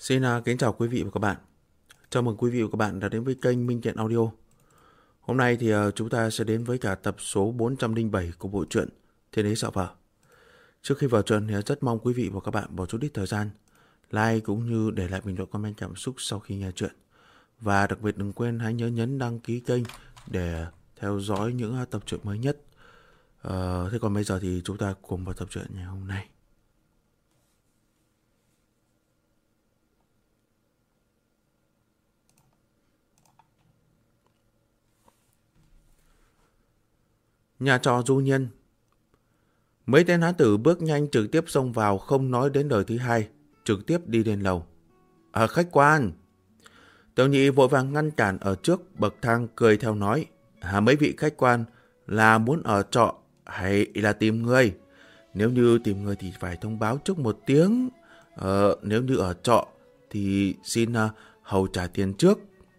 Kính chào quý vị và các bạn. Chào mừng quý vị và các bạn đã đến với kênh Minh Thiện Audio. Hôm nay thì chúng ta sẽ đến với cả tập số 407 của bộ truyện Thiên Đế Sợ Vợ. Trước khi vào truyện thì rất mong quý vị và các bạn bỏ chút ít thời gian like cũng như để lại bình luận comment cảm xúc sau khi nghe truyện. Và đặc biệt đừng quên hãy nhớ nhấn đăng ký kênh để theo dõi những tập truyện mới nhất. Thế còn bây giờ thì chúng ta cùng vào tập truyện ngày hôm nay. Nhà trọ Du Nhiên. Mấy tên hán tử bước nhanh trực tiếp xông vào, không nói đến lời thứ hai, trực tiếp đi lên lầu. Khách quan. Tiểu Nhị vội vàng ngăn cản ở trước bậc thang, cười theo nói: mấy vị khách quan là muốn ở trọ hay là tìm người? Nếu như tìm người thì phải thông báo trước một tiếng. Nếu như ở trọ thì xin hầu trả tiền trước.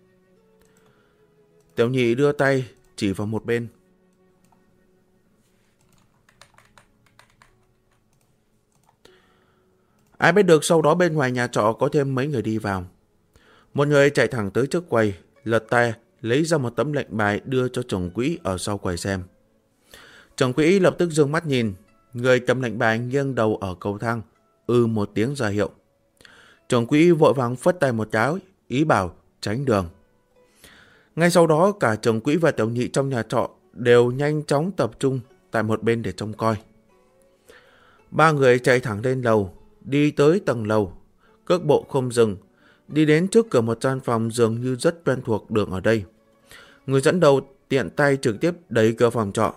Tiểu Nhị đưa tay chỉ vào một bên. Ai biết được sau đó bên ngoài nhà trọ có thêm mấy người đi vào. Một người chạy thẳng tới trước quầy, lật tay lấy ra một tấm lệnh bài đưa cho trưởng quỹ ở sau quầy xem. Trưởng quỹ lập tức giương mắt nhìn, người cầm lệnh bài nghiêng đầu ở cầu thang, một tiếng ra hiệu. Trưởng quỹ vội vàng phất tay một cái, ý bảo tránh đường. Ngay sau đó cả trưởng quỹ và tiểu nhị trong nhà trọ đều nhanh chóng tập trung tại một bên để trông coi. Ba người chạy thẳng lên lầu, đi tới tầng lầu, cước bộ không dừng, đi đến trước cửa một gian phòng dường như rất quen thuộc đường ở đây. Người dẫn đầu tiện tay trực tiếp đẩy cửa phòng trọ.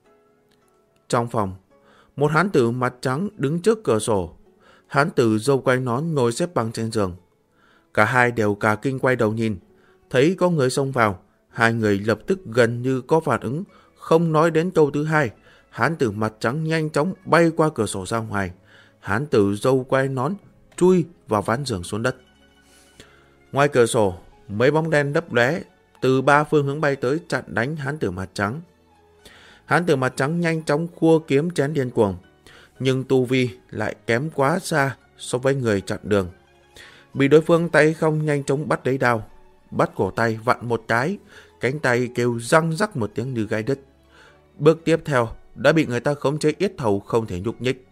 Trong phòng, một hán tử mặt trắng đứng trước cửa sổ. Hán tử râu quai nón ngồi xếp bằng trên giường. Cả hai đều cả kinh quay đầu nhìn, thấy có người xông vào. Hai người lập tức gần như có phản ứng, không nói đến câu thứ hai. Hán tử mặt trắng nhanh chóng bay qua cửa sổ ra ngoài. Hán tử râu quai nón chui vào ván giường xuống đất. Ngoài cửa sổ, mấy bóng đen lấp lóe từ ba phương hướng bay tới chặn đánh hán tử mặt trắng. Hán tử mặt trắng nhanh chóng khua kiếm chém điên cuồng, nhưng tu vi lại kém quá xa so với người chặn đường. Bị đối phương tay không nhanh chóng bắt lấy đao, bắt cổ tay vặn một cái, cánh tay kêu răng rắc một tiếng như gai đứt. Bước tiếp theo đã bị người ta khống chế yết hầu không thể nhúc nhích.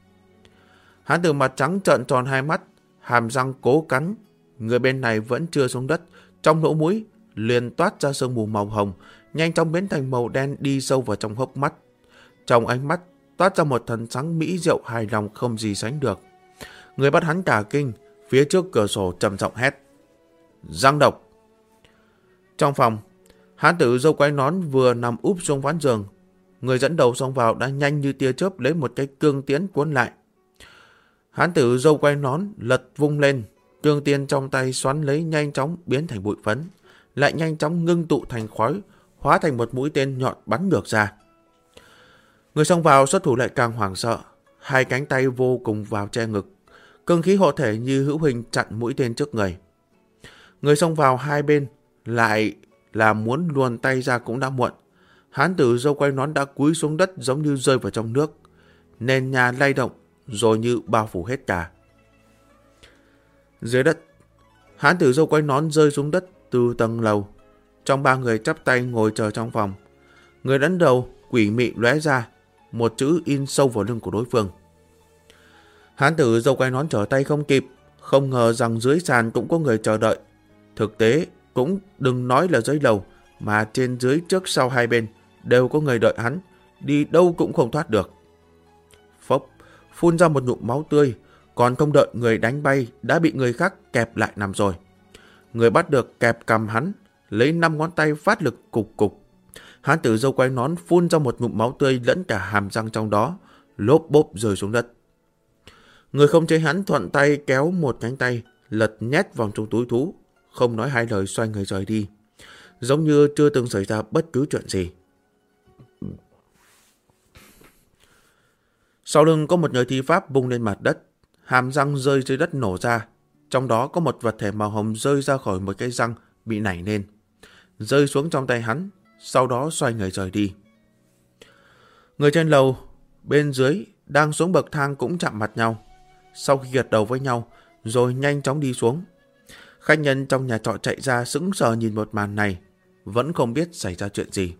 Hán tử mặt trắng trợn tròn hai mắt, hàm răng cố cắn. Người bên này vẫn chưa xuống đất, trong lỗ mũi liền toát ra sương mù màu hồng, nhanh chóng biến thành màu đen đi sâu vào trong hốc mắt. Trong ánh mắt toát ra một thần sáng mỹ diệu hài lòng không gì sánh được. Người bắt hắn cả kinh, phía trước cửa sổ trầm giọng hét: Giang độc! Trong phòng, hán tử râu quai nón vừa nằm úp xuống ván giường. Người dẫn đầu xông vào đã nhanh như tia chớp lấy một cái cương tiễn cuốn lại. Hán tử râu quai nón lật vung lên, cương tiễn trong tay xoắn lấy nhanh chóng biến thành bụi phấn, lại nhanh chóng ngưng tụ thành khói, hóa thành một mũi tên nhọn bắn ngược ra. Người xông vào xuất thủ lại càng hoảng sợ, hai cánh tay vô cùng vào che ngực, cương khí hộ thể như hữu hình chặn mũi tên trước người. Người xông vào hai bên lại là muốn luồn tay ra cũng đã muộn. Hán tử râu quai nón đã cúi xuống đất giống như rơi vào trong nước, nền nhà lay động rồi như bao phủ hết cả. Dưới đất, hán tử râu quai nón rơi xuống đất từ tầng lầu. Trong ba người chắp tay ngồi chờ trong phòng. Người dẫn đầu quỷ mị lóe ra, một chữ in sâu vào lưng của đối phương. Hán tử râu quai nón trở tay không kịp, không ngờ rằng dưới sàn cũng có người chờ đợi. Thực tế cũng đừng nói là dưới lầu, mà trên dưới trước sau hai bên đều có người đợi hắn, đi đâu cũng không thoát được. Phốc, phun ra một ngụm máu tươi, còn không đợi người đánh bay đã bị người khác kẹp lại nằm rồi. Người bắt được kẹp cầm hắn, lấy 5 ngón tay phát lực cục cục. Hán tử râu quai nón phun ra một ngụm máu tươi lẫn cả hàm răng trong đó, lốp bốp rơi xuống đất. Người không chế hắn thuận tay kéo một cánh tay, lật nhét vào trong túi thú, không nói hai lời xoay người rời đi, giống như chưa từng xảy ra bất cứ chuyện gì. Sau lưng có một người thi pháp bung lên mặt đất, hàm răng rơi dưới đất nổ ra, trong đó có một vật thể màu hồng rơi ra khỏi một cái răng bị nảy lên, rơi xuống trong tay hắn, sau đó xoay người rời đi. Người trên lầu, bên dưới đang xuống bậc thang cũng chạm mặt nhau. Sau khi gật đầu với nhau, rồi nhanh chóng đi xuống. Khách nhân trong nhà trọ chạy ra sững sờ nhìn một màn này, vẫn không biết xảy ra chuyện gì.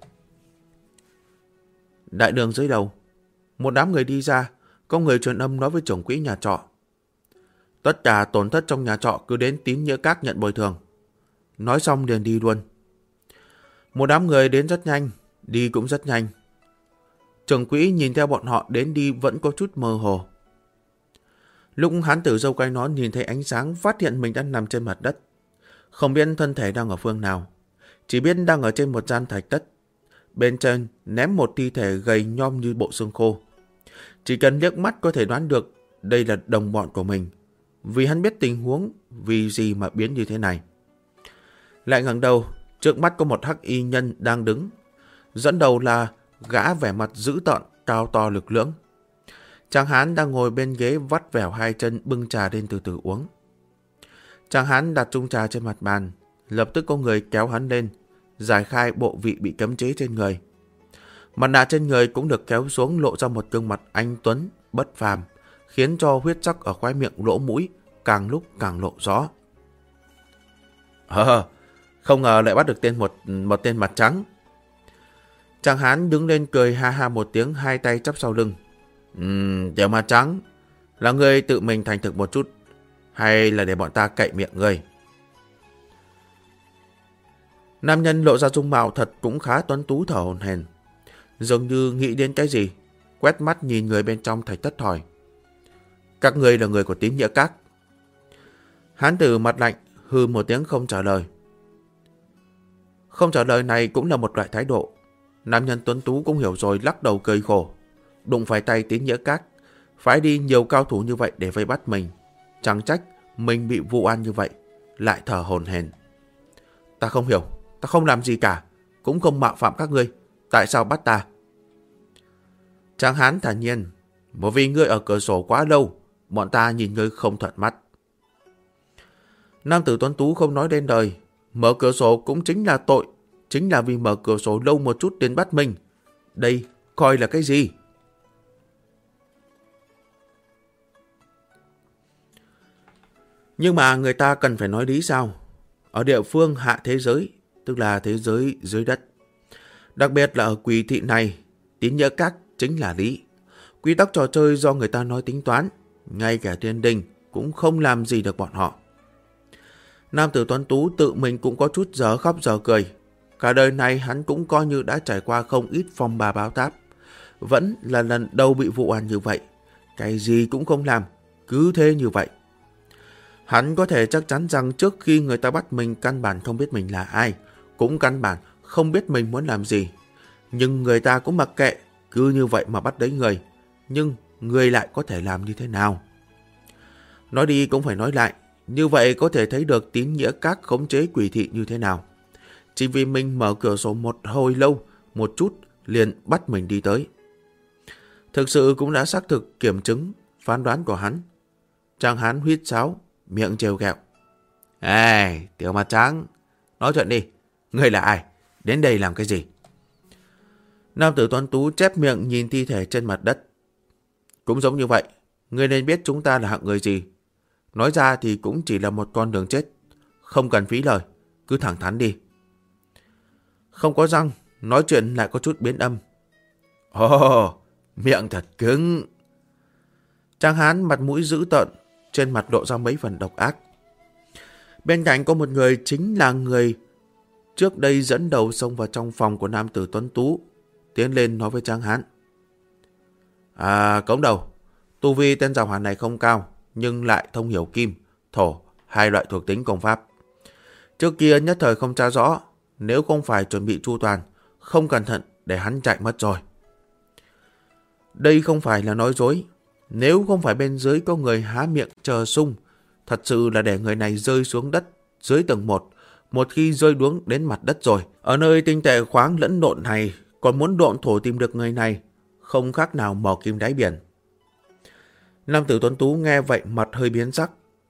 Đại đường dưới đầu, một đám người đi ra, có người truyền âm nói với trưởng quỹ nhà trọ. Tất cả tổn thất trong nhà trọ cứ đến Tín Nghĩa Các nhận bồi thường. Nói xong liền đi luôn. Một đám người đến rất nhanh, đi cũng rất nhanh. Trưởng quỹ nhìn theo bọn họ đến đi vẫn có chút mơ hồ. Lúc hán tử râu quai nón nhìn thấy ánh sáng, phát hiện mình đang nằm trên mặt đất. Không biết thân thể đang ở phương nào, chỉ biết đang ở trên một gian thạch thất. Bên trên ném một thi thể gầy nhom như bộ xương khô. Chỉ cần liếc mắt có thể đoán được đây là đồng bọn của mình, vì hắn biết tình huống vì gì mà biến như thế này. Lại ngẩng đầu, trước mắt có một hắc y nhân đang đứng. Dẫn đầu là gã vẻ mặt dữ tợn, cao to lực lưỡng. Tráng hán đang ngồi bên ghế vắt vẻo hai chân bưng trà lên từ từ uống. Tráng hán đặt chung trà trên mặt bàn, lập tức có người kéo hắn lên, giải khai bộ vị bị cấm chế trên người. Mặt nạ trên người cũng được kéo xuống, lộ ra một gương mặt anh tuấn, bất phàm, khiến cho huyết sắc ở khóe miệng lỗ mũi càng lúc càng lộ rõ. Không ngờ lại bắt được một tên mặt trắng. Tráng hán đứng lên cười ha ha một tiếng, hai tay chắp sau lưng. Tiểu mặt trắng, là ngươi tự mình thành thực một chút, hay là để bọn ta cậy miệng ngươi? Nam nhân lộ ra dung mạo thật cũng khá tuấn tú, thở hổn hển, dường như nghĩ đến cái gì, quét mắt nhìn người bên trong thạch thất hỏi. Các ngươi là người của Tín Nghĩa Các? Hán tử mặt lạnh, hừ một tiếng không trả lời. Không trả lời này cũng là một loại thái độ. Nam nhân tuấn tú cũng hiểu rồi, lắc đầu cười khổ. Đụng phải tay Tín Nghĩa Các, phái đi nhiều cao thủ như vậy để vây bắt mình. Chẳng trách mình bị vụ oan như vậy, lại thở hổn hển. Ta không hiểu, ta không làm gì cả, cũng không mạo phạm các ngươi, tại sao bắt ta? Tráng hán thản nhiên, bởi vì ngươi ở cửa sổ quá lâu, bọn ta nhìn ngươi không thuận mắt. Nam tử tuấn tú không nói đến đời, mở cửa sổ cũng chính là tội, chính là vì mở cửa sổ lâu một chút đến bắt mình. Đây coi là cái gì? Nhưng mà người ta cần phải nói lý sao? Ở địa phương hạ thế giới, tức là thế giới dưới đất, đặc biệt là ở Quỷ thị này, Tín Nghĩa Các chính là lý. Quy tắc trò chơi do người ta nói tính toán, ngay cả thiên đình cũng không làm gì được bọn họ. Nam tử tuấn tú tự mình cũng có chút giờ khóc giờ cười. Cả đời này hắn cũng coi như đã trải qua không ít phong ba báo táp, vẫn là lần đầu bị vụ oan như vậy. Cái gì cũng không làm, cứ thế như vậy. Hắn có thể chắc chắn rằng trước khi người ta bắt mình căn bản không biết mình là ai, cũng căn bản không biết mình muốn làm gì. Nhưng người ta cũng mặc kệ, cứ như vậy mà bắt đấy người. Nhưng người lại có thể làm như thế nào? Nói đi cũng phải nói lại, như vậy có thể thấy được Tín Nghĩa Các khống chế Quỷ thị như thế nào. Chỉ vì mình mở cửa sổ một hồi lâu, một chút liền bắt mình đi tới. Thực sự cũng đã xác thực kiểm chứng phán đoán của hắn. Tráng hán huýt sáo, miệng trêu ghẹo. Ê, tiểu mặt trắng, nói chuyện đi, ngươi là ai? Đến đây làm cái gì? Nam tử tuấn tú chép miệng nhìn thi thể trên mặt đất. Cũng giống như vậy, ngươi nên biết chúng ta là hạng người gì. Nói ra thì cũng chỉ là một con đường chết, không cần phí lời, cứ thẳng thắn đi. Không có răng, nói chuyện lại có chút biến âm. Ồ, miệng thật cứng. Tráng hán mặt mũi dữ tợn, trên mặt lộ ra mấy phần độc ác. Bên cạnh có một người, chính là người trước đây dẫn đầu xông vào trong phòng của nam tử tuấn tú, tiến lên nói với Tráng hán. Cống đầu, tu vi tên giàu hàn này không cao, nhưng lại thông hiểu kim, thổ, hai loại thuộc tính công pháp. Trước kia nhất thời không tra rõ, nếu không phải chuẩn bị chu toàn, không cẩn thận để hắn chạy mất rồi. Đây không phải là nói dối, nếu không phải bên dưới có người há miệng chờ sung, thật sự là để người này rơi xuống đất dưới tầng 1, một khi rơi đuống đến mặt đất rồi. Ở nơi tinh tệ khoáng lẫn lộn này, còn muốn độn thổ tìm được người này, không khác nào mò kim đáy biển. Nam tử tuấn tú nghe vậy mặt hơi biến sắc.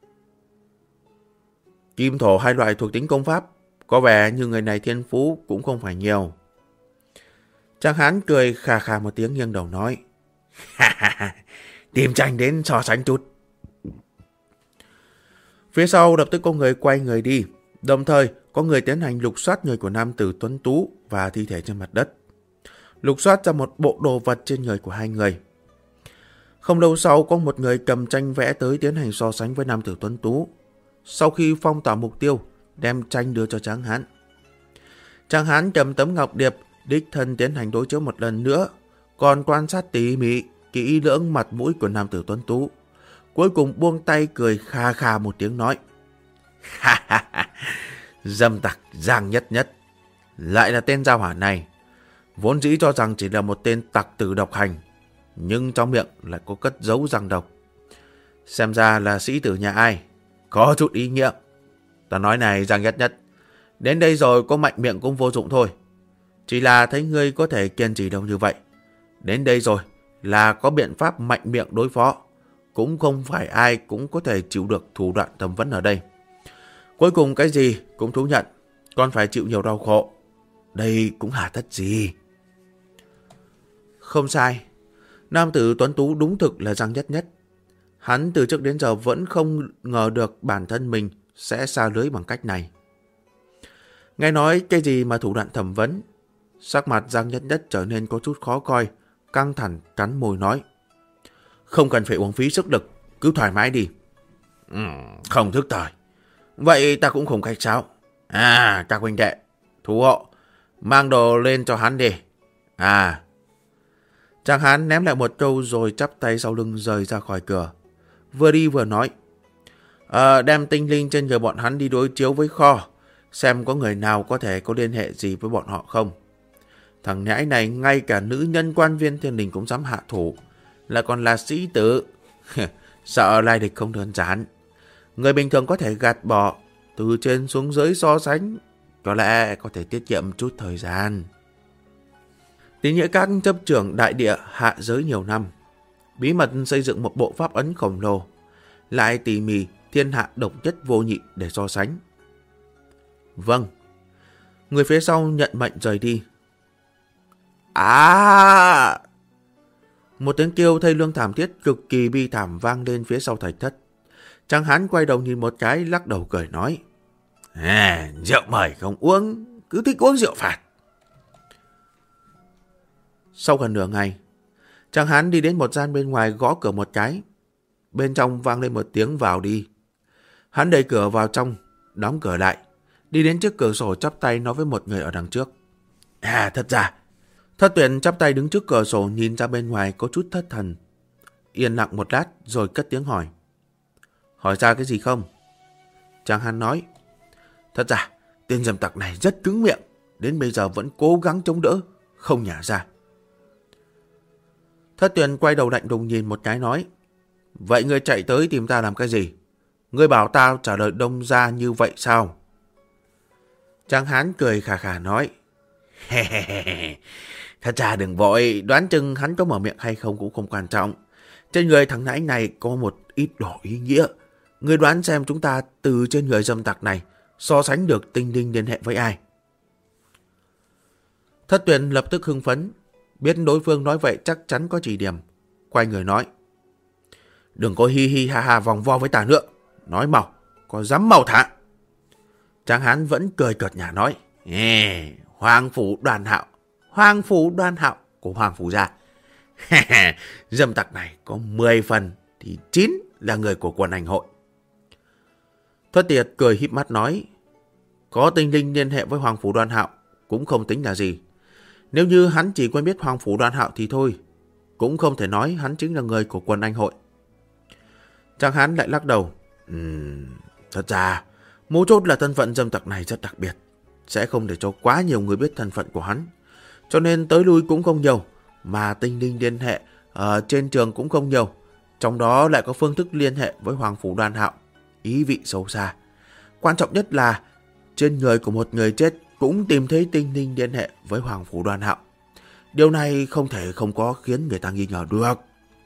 Kim thổ hai loại thuộc tính công pháp, có vẻ như người này thiên phú cũng không phải nhiều. Tráng hán cười khà khà một tiếng nghiêng đầu nói. Tìm tranh đến so sánh chút. Phía sau lập tức có người quay người đi, đồng thời có người tiến hành lục soát người của nam tử tuấn tú và thi thể trên mặt đất. Lục soát ra một bộ đồ vật trên người của hai người. Không lâu sau có một người cầm tranh vẽ tới tiến hành so sánh với nam tử tuấn tú. Sau khi phong tỏa mục tiêu, đem tranh đưa cho Tráng Hán. Tráng Hán cầm tấm ngọc điệp, đích thân tiến hành đối chiếu một lần nữa, còn quan sát tỉ mỉ, kỹ lưỡng mặt mũi của nam tử tuấn tú. Cuối cùng buông tay cười kha kha một tiếng nói: Dâm tặc Giang Nhất Nhất, lại là tên gia hỏa này. Vốn dĩ cho rằng chỉ là một tên tặc tử độc hành, nhưng trong miệng lại có cất giấu răng độc. Xem ra là sĩ tử nhà ai, có chút ý nghĩa. Ta nói này Giang Nhất Nhất, đến đây rồi có mạnh miệng cũng vô dụng thôi. Chỉ là thấy ngươi có thể kiên trì đâu như vậy. Đến đây rồi là có biện pháp mạnh miệng đối phó. Cũng không phải ai cũng có thể chịu được thủ đoạn thẩm vấn ở đây. Cuối cùng cái gì cũng thú nhận, còn phải chịu nhiều đau khổ. Đây cũng hà tất gì. Không sai, nam tử tuấn tú đúng thực là Giang Nhất Nhất. Hắn từ trước đến giờ vẫn không ngờ được bản thân mình sẽ xa lưới bằng cách này. Nghe nói cái gì mà thủ đoạn thẩm vấn, sắc mặt Giang Nhất Nhất trở nên có chút khó coi, căng thẳng cắn môi nói: Không cần phải uống phí sức lực, cứ thoải mái đi. Không thức thời. Vậy ta cũng không khách sáo. Các huynh đệ, thủ hộ, mang đồ lên cho hắn đi. Tráng Hán ném lại một câu rồi chắp tay sau lưng rời ra khỏi cửa. Vừa đi vừa nói: Đem tinh linh trên người bọn hắn đi đối chiếu với kho, xem có người nào có thể có liên hệ gì với bọn họ không. Thằng nhãi này ngay cả nữ nhân quan viên thiên đình cũng dám hạ thủ, lại còn là sĩ tử. Sợ lai địch không đơn giản. Người bình thường có thể gạt bỏ, từ trên xuống dưới so sánh, có lẽ có thể tiết kiệm chút thời gian. Tín Nghĩa Các chấp trưởng đại địa hạ giới nhiều năm, bí mật xây dựng một bộ pháp ấn khổng lồ, lại tỉ mỉ thiên hạ độc nhất vô nhị để so sánh. Vâng. Người phía sau nhận mệnh rời đi. Một tiếng kêu thê lương thảm thiết cực kỳ bi thảm vang lên phía sau thạch thất. Tráng Hán quay đầu nhìn một cái, lắc đầu cười nói: Rượu mời không uống, cứ thích uống rượu phạt. Sau gần nửa ngày, Tráng Hán đi đến một gian bên ngoài, gõ cửa một cái. Bên trong vang lên một tiếng vào đi. Hắn đẩy cửa vào trong, đóng cửa lại, đi đến trước cửa sổ chắp tay nói với một người ở đằng trước: Thật ra. Thất Tuyển chắp tay đứng trước cửa sổ nhìn ra bên ngoài có chút thất thần. Yên lặng một lát rồi cất tiếng hỏi: Hỏi ra cái gì không? Tráng Hán nói: Thật ra tên dâm tặc này rất cứng miệng, đến bây giờ vẫn cố gắng chống đỡ, không nhả ra. Thất Tuyển quay đầu lạnh lùng nhìn một cái nói: Vậy ngươi chạy tới tìm ta làm cái gì? Ngươi bảo tao trả lời đông ra như vậy sao? Tráng Hán cười khà khà nói: Thật ra đừng vội, đoán chừng hắn có mở miệng hay không cũng không quan trọng. Trên người thằng nãy này có một ít đồ ý nghĩa. Ngươi đoán xem chúng ta từ trên người dâm tặc này so sánh được tinh linh liên hệ với ai? Thất Tuyển lập tức hưng phấn, biết đối phương nói vậy chắc chắn có chỉ điểm, quay người nói: Đừng có hi hi ha ha vòng vo với ta nữa, nói mau, có dám mau thả. Tráng Hán vẫn cười cợt nhả nói: Hoàng phủ Đoan Hạo của Hoàng phủ gia. Dâm tặc này có 10 phần thì 9 là người của quần ảnh hội. Thất Tiệt cười híp mắt nói: Có tinh linh liên hệ với Hoàng phủ Đoan Hạo cũng không tính là gì. Nếu như hắn chỉ quen biết Hoàng phủ Đoan Hạo thì thôi, cũng không thể nói hắn chính là người của quần anh hội. Tráng Hán lại lắc đầu: Thật ra mấu chốt là thân phận dâm tặc này rất đặc biệt, sẽ không để cho quá nhiều người biết thân phận của hắn, cho nên tới lui cũng không nhiều, mà tinh linh liên hệ ở trên trường cũng không nhiều, trong đó lại có phương thức liên hệ với Hoàng phủ Đoan Hạo, ý vị sâu xa. Quan trọng nhất là trên người của một người chết cũng tìm thấy tinh linh liên hệ với Hoàng phủ Đoan Hạo. Điều này không thể không có khiến người ta nghi ngờ được.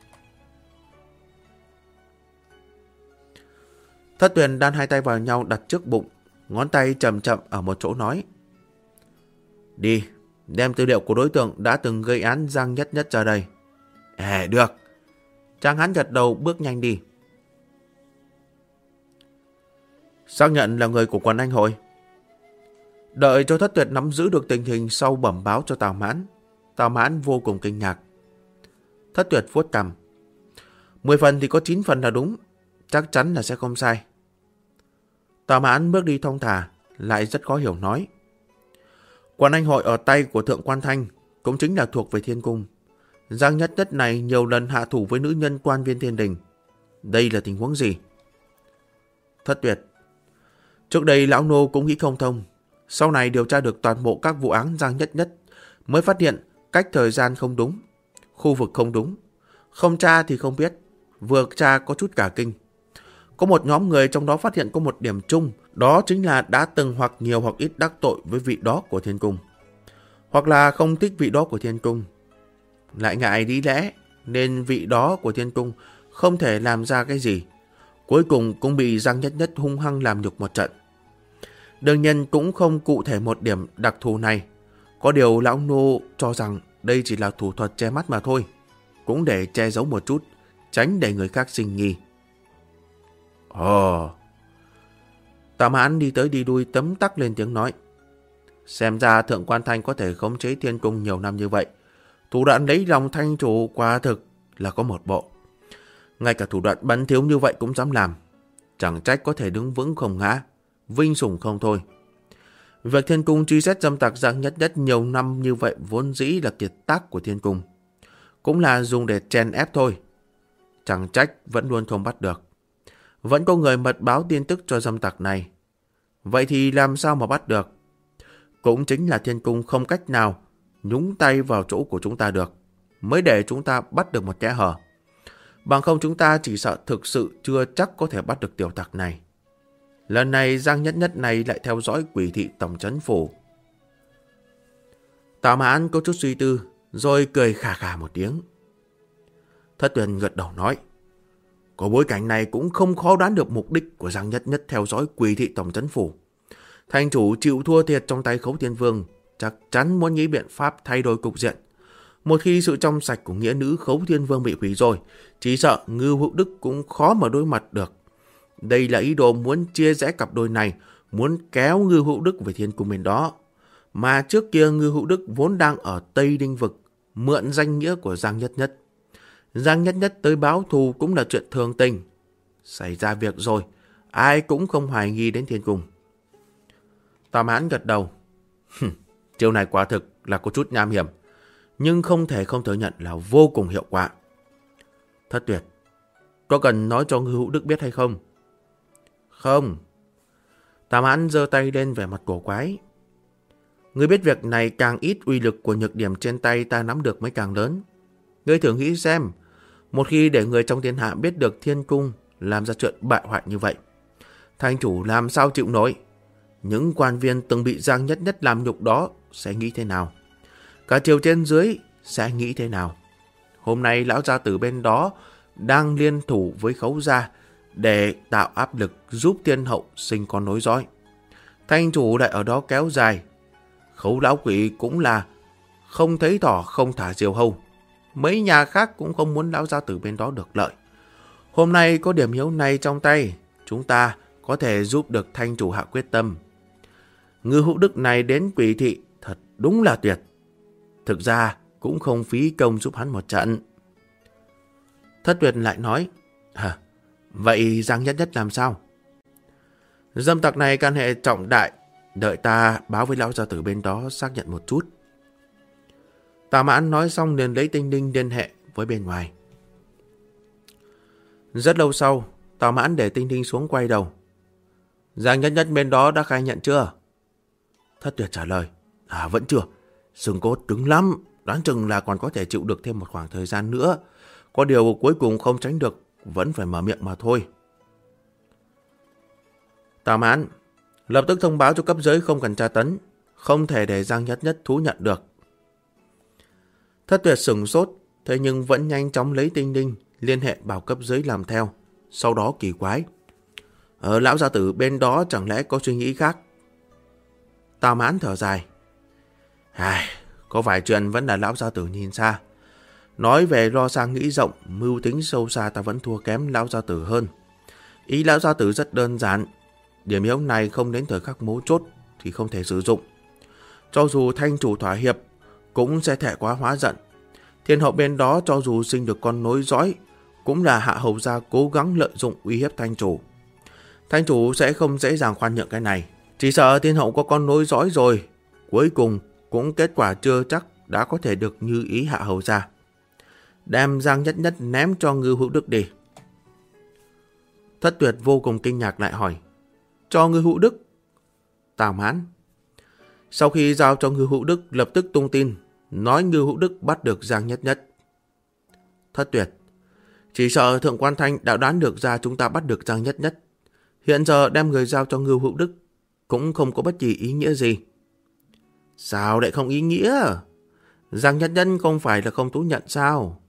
Thất Tuyền đan hai tay vào nhau đặt trước bụng, ngón tay chậm chậm ở một chỗ nói: Đi, đem tư liệu của đối tượng đã từng gây án Giang Nhất Nhất ra đây. Được. Tráng Hán gật đầu bước nhanh đi. Xác nhận là người của quần anh hội. Đợi cho Thất Tuyệt nắm giữ được tình hình sau bẩm báo cho Tào Mãn. Tào Mãn vô cùng kinh ngạc. Thất Tuyệt vuốt cằm. 10 phần thì có 9 phần là đúng, chắc chắn là sẽ không sai. Tào Mãn bước đi thong thả, lại rất khó hiểu nói. Quần anh hội ở tay của Thượng Quan Thanh, cũng chính là thuộc về Thiên Cung. Giang Nhất Nhất này nhiều lần hạ thủ với nữ nhân quan viên thiên đình. Đây là tình huống gì? Thất Tuyệt. Trước đây lão nô cũng nghĩ không thông. Sau này điều tra được toàn bộ các vụ án Giang Nhất Nhất, mới phát hiện cách thời gian không đúng, khu vực không đúng. Không tra thì không biết, vừa tra có chút cả kinh. Có một nhóm người trong đó phát hiện có một điểm chung, đó chính là đã từng hoặc nhiều hoặc ít đắc tội với vị đó của Thiên Cung. Hoặc là không thích vị đó của Thiên Cung. Lại ngại lý lẽ, nên vị đó của Thiên Cung không thể làm ra cái gì. Cuối cùng cũng bị Giang Nhất Nhất hung hăng làm nhục một trận. Đương nhiên cũng không cụ thể một điểm đặc thù này. Có điều lão nô cho rằng đây chỉ là thủ thuật che mắt mà thôi. Cũng để che giấu một chút, tránh để người khác sinh nghi. Ồ. Tào Mãn đi tới đi lui tấm tắc lên tiếng nói. Xem ra Thượng Quan Thanh có thể khống chế Thiên Cung nhiều năm như vậy. Thủ đoạn lấy lòng Thanh chủ quả thực là có một bộ. Ngay cả thủ đoạn bắn thiếu như vậy cũng dám làm. Chẳng trách có thể đứng vững không ngã, vinh sủng không thôi. Việc Thiên Cung truy xét dâm tặc Giang Nhất Nhất nhiều năm như vậy vốn dĩ là kiệt tác của Thiên Cung. Cũng là dùng để chèn ép thôi. Chẳng trách vẫn luôn không bắt được. Vẫn có người mật báo tin tức cho dâm tặc này. Vậy thì làm sao mà bắt được? Cũng chính là Thiên Cung không cách nào nhúng tay vào chỗ của chúng ta được, mới để chúng ta bắt được một kẽ hở. Bằng không chúng ta chỉ sợ thực sự chưa chắc có thể bắt được tiểu tặc này. Lần này Giang Nhất Nhất này lại theo dõi Quỷ thị tổng trấn phủ. Tào Mãn có chút suy tư, rồi cười khà khà một tiếng. Thất Tuyệt gật đầu nói. Có bối cảnh này cũng không khó đoán được mục đích của Giang Nhất Nhất theo dõi Quỷ thị tổng trấn phủ. Thành chủ chịu thua thiệt trong tay Khấu Thiên Vương, chắc chắn muốn nghĩ biện pháp thay đổi cục diện. Một khi sự trong sạch của nghĩa nữ Khấu Thiên Vương bị hủy rồi, chỉ sợ Ngưu Hữu Đức cũng khó mà đối mặt được. Đây là ý đồ muốn chia rẽ cặp đôi này, muốn kéo Ngưu Hữu Đức về Thiên Cung bên đó. Mà trước kia Ngưu Hữu Đức vốn đang ở Tây Đinh Vực, mượn danh nghĩa của Giang Nhất Nhất. Giang Nhất Nhất tới báo thù cũng là chuyện thường tình. Xảy ra việc rồi, ai cũng không hoài nghi đến Thiên Cung. Tào Mãn gật đầu. Chiêu này quả thực là có chút nham hiểm, nhưng không thể không thừa nhận là vô cùng hiệu quả. Thất Tuyệt, có cần nói cho Ngưu Hữu Đức biết hay không? Không. Tào Mãn giơ tay lên vẻ mặt cổ quái. Ngươi biết việc này càng ít, uy lực của nhược điểm trên tay ta nắm được mới càng lớn. Ngươi thử nghĩ xem, một khi để người trong thiên hạ biết được Thiên Cung làm ra chuyện bại hoại như vậy, thành chủ làm sao chịu nổi? Những quan viên từng bị Giang Nhất Nhất làm nhục đó sẽ nghĩ thế nào? Cả triều trên dưới sẽ nghĩ thế nào? Hôm nay lão gia tử bên đó đang liên thủ với Khấu gia để tạo áp lực giúp Thiên hậu sinh con nối dõi. Thanh chủ lại ở đó kéo dài. Khấu lão quỷ cũng là không thấy thỏ không thả diều hâu. Mấy nhà khác cũng không muốn lão gia tử bên đó được lợi. Hôm nay có điểm hiếu này trong tay, chúng ta có thể giúp được thanh chủ hạ quyết tâm. Ngưu Hữu Đức này đến Quỷ thị thật đúng là tuyệt. Thực ra cũng không phí công giúp hắn một trận. Thất Tuyệt lại nói. Vậy Giang Nhất Nhất làm sao? Dâm tặc này can hệ trọng đại, đợi ta báo với lão gia tử bên đó xác nhận một chút. Tào Mãn nói xong liền lấy tinh linh liên hệ với bên ngoài. Rất lâu sau, Tào Mãn để tinh linh xuống quay đầu. Giang Nhất Nhất bên đó đã khai nhận chưa? Thất Tuyệt trả lời. Vẫn chưa. Xương cốt cứng lắm, đoán chừng là còn có thể chịu được thêm một khoảng thời gian nữa. Có điều cuối cùng không tránh được, vẫn phải mở miệng mà thôi. Tào Mãn lập tức thông báo cho cấp dưới không cần tra tấn, không thể để Giang Nhất Nhất thú nhận được. Thất Tuyệt sửng sốt, thế nhưng vẫn nhanh chóng lấy tinh linh liên hệ bảo cấp dưới làm theo. Sau đó kỳ quái. Lão gia tử bên đó chẳng lẽ có suy nghĩ khác? Tào Mãn thở dài. Có vài chuyện vẫn là lão gia tử nhìn xa. Nói về lo xa nghĩ rộng, mưu tính sâu xa ta vẫn thua kém lão gia tử hơn. Ý lão gia tử rất đơn giản. Điểm yếu này không đến thời khắc mấu chốt thì không thể sử dụng. Cho dù thanh chủ thỏa hiệp cũng sẽ thẹn quá hóa giận. Thiên hậu bên đó cho dù sinh được con nối dõi cũng là Hạ Hầu gia cố gắng lợi dụng uy hiếp thanh chủ. Thanh chủ sẽ không dễ dàng khoan nhượng cái này. Chỉ sợ thiên hậu có con nối dõi rồi, cuối cùng cũng kết quả chưa chắc đã có thể được như ý Hạ Hầu gia. Đem Giang Nhất Nhất ném cho Ngưu Hữu Đức đi. Thất Tuyệt vô cùng kinh ngạc lại hỏi, cho Ngưu Hữu Đức? Tào Mãn sau khi giao cho Ngưu Hữu Đức lập tức tung tin, nói Ngưu Hữu Đức bắt được Giang Nhất Nhất. Thất Tuyệt, chỉ sợ Thượng Quan Thanh đã đoán được ra chúng ta bắt được Giang Nhất Nhất. Hiện giờ đem người giao cho Ngưu Hữu Đức cũng không có bất kỳ ý nghĩa gì. Sao lại không ý nghĩa? Giang Nhất Nhất không phải là không thú nhận sao?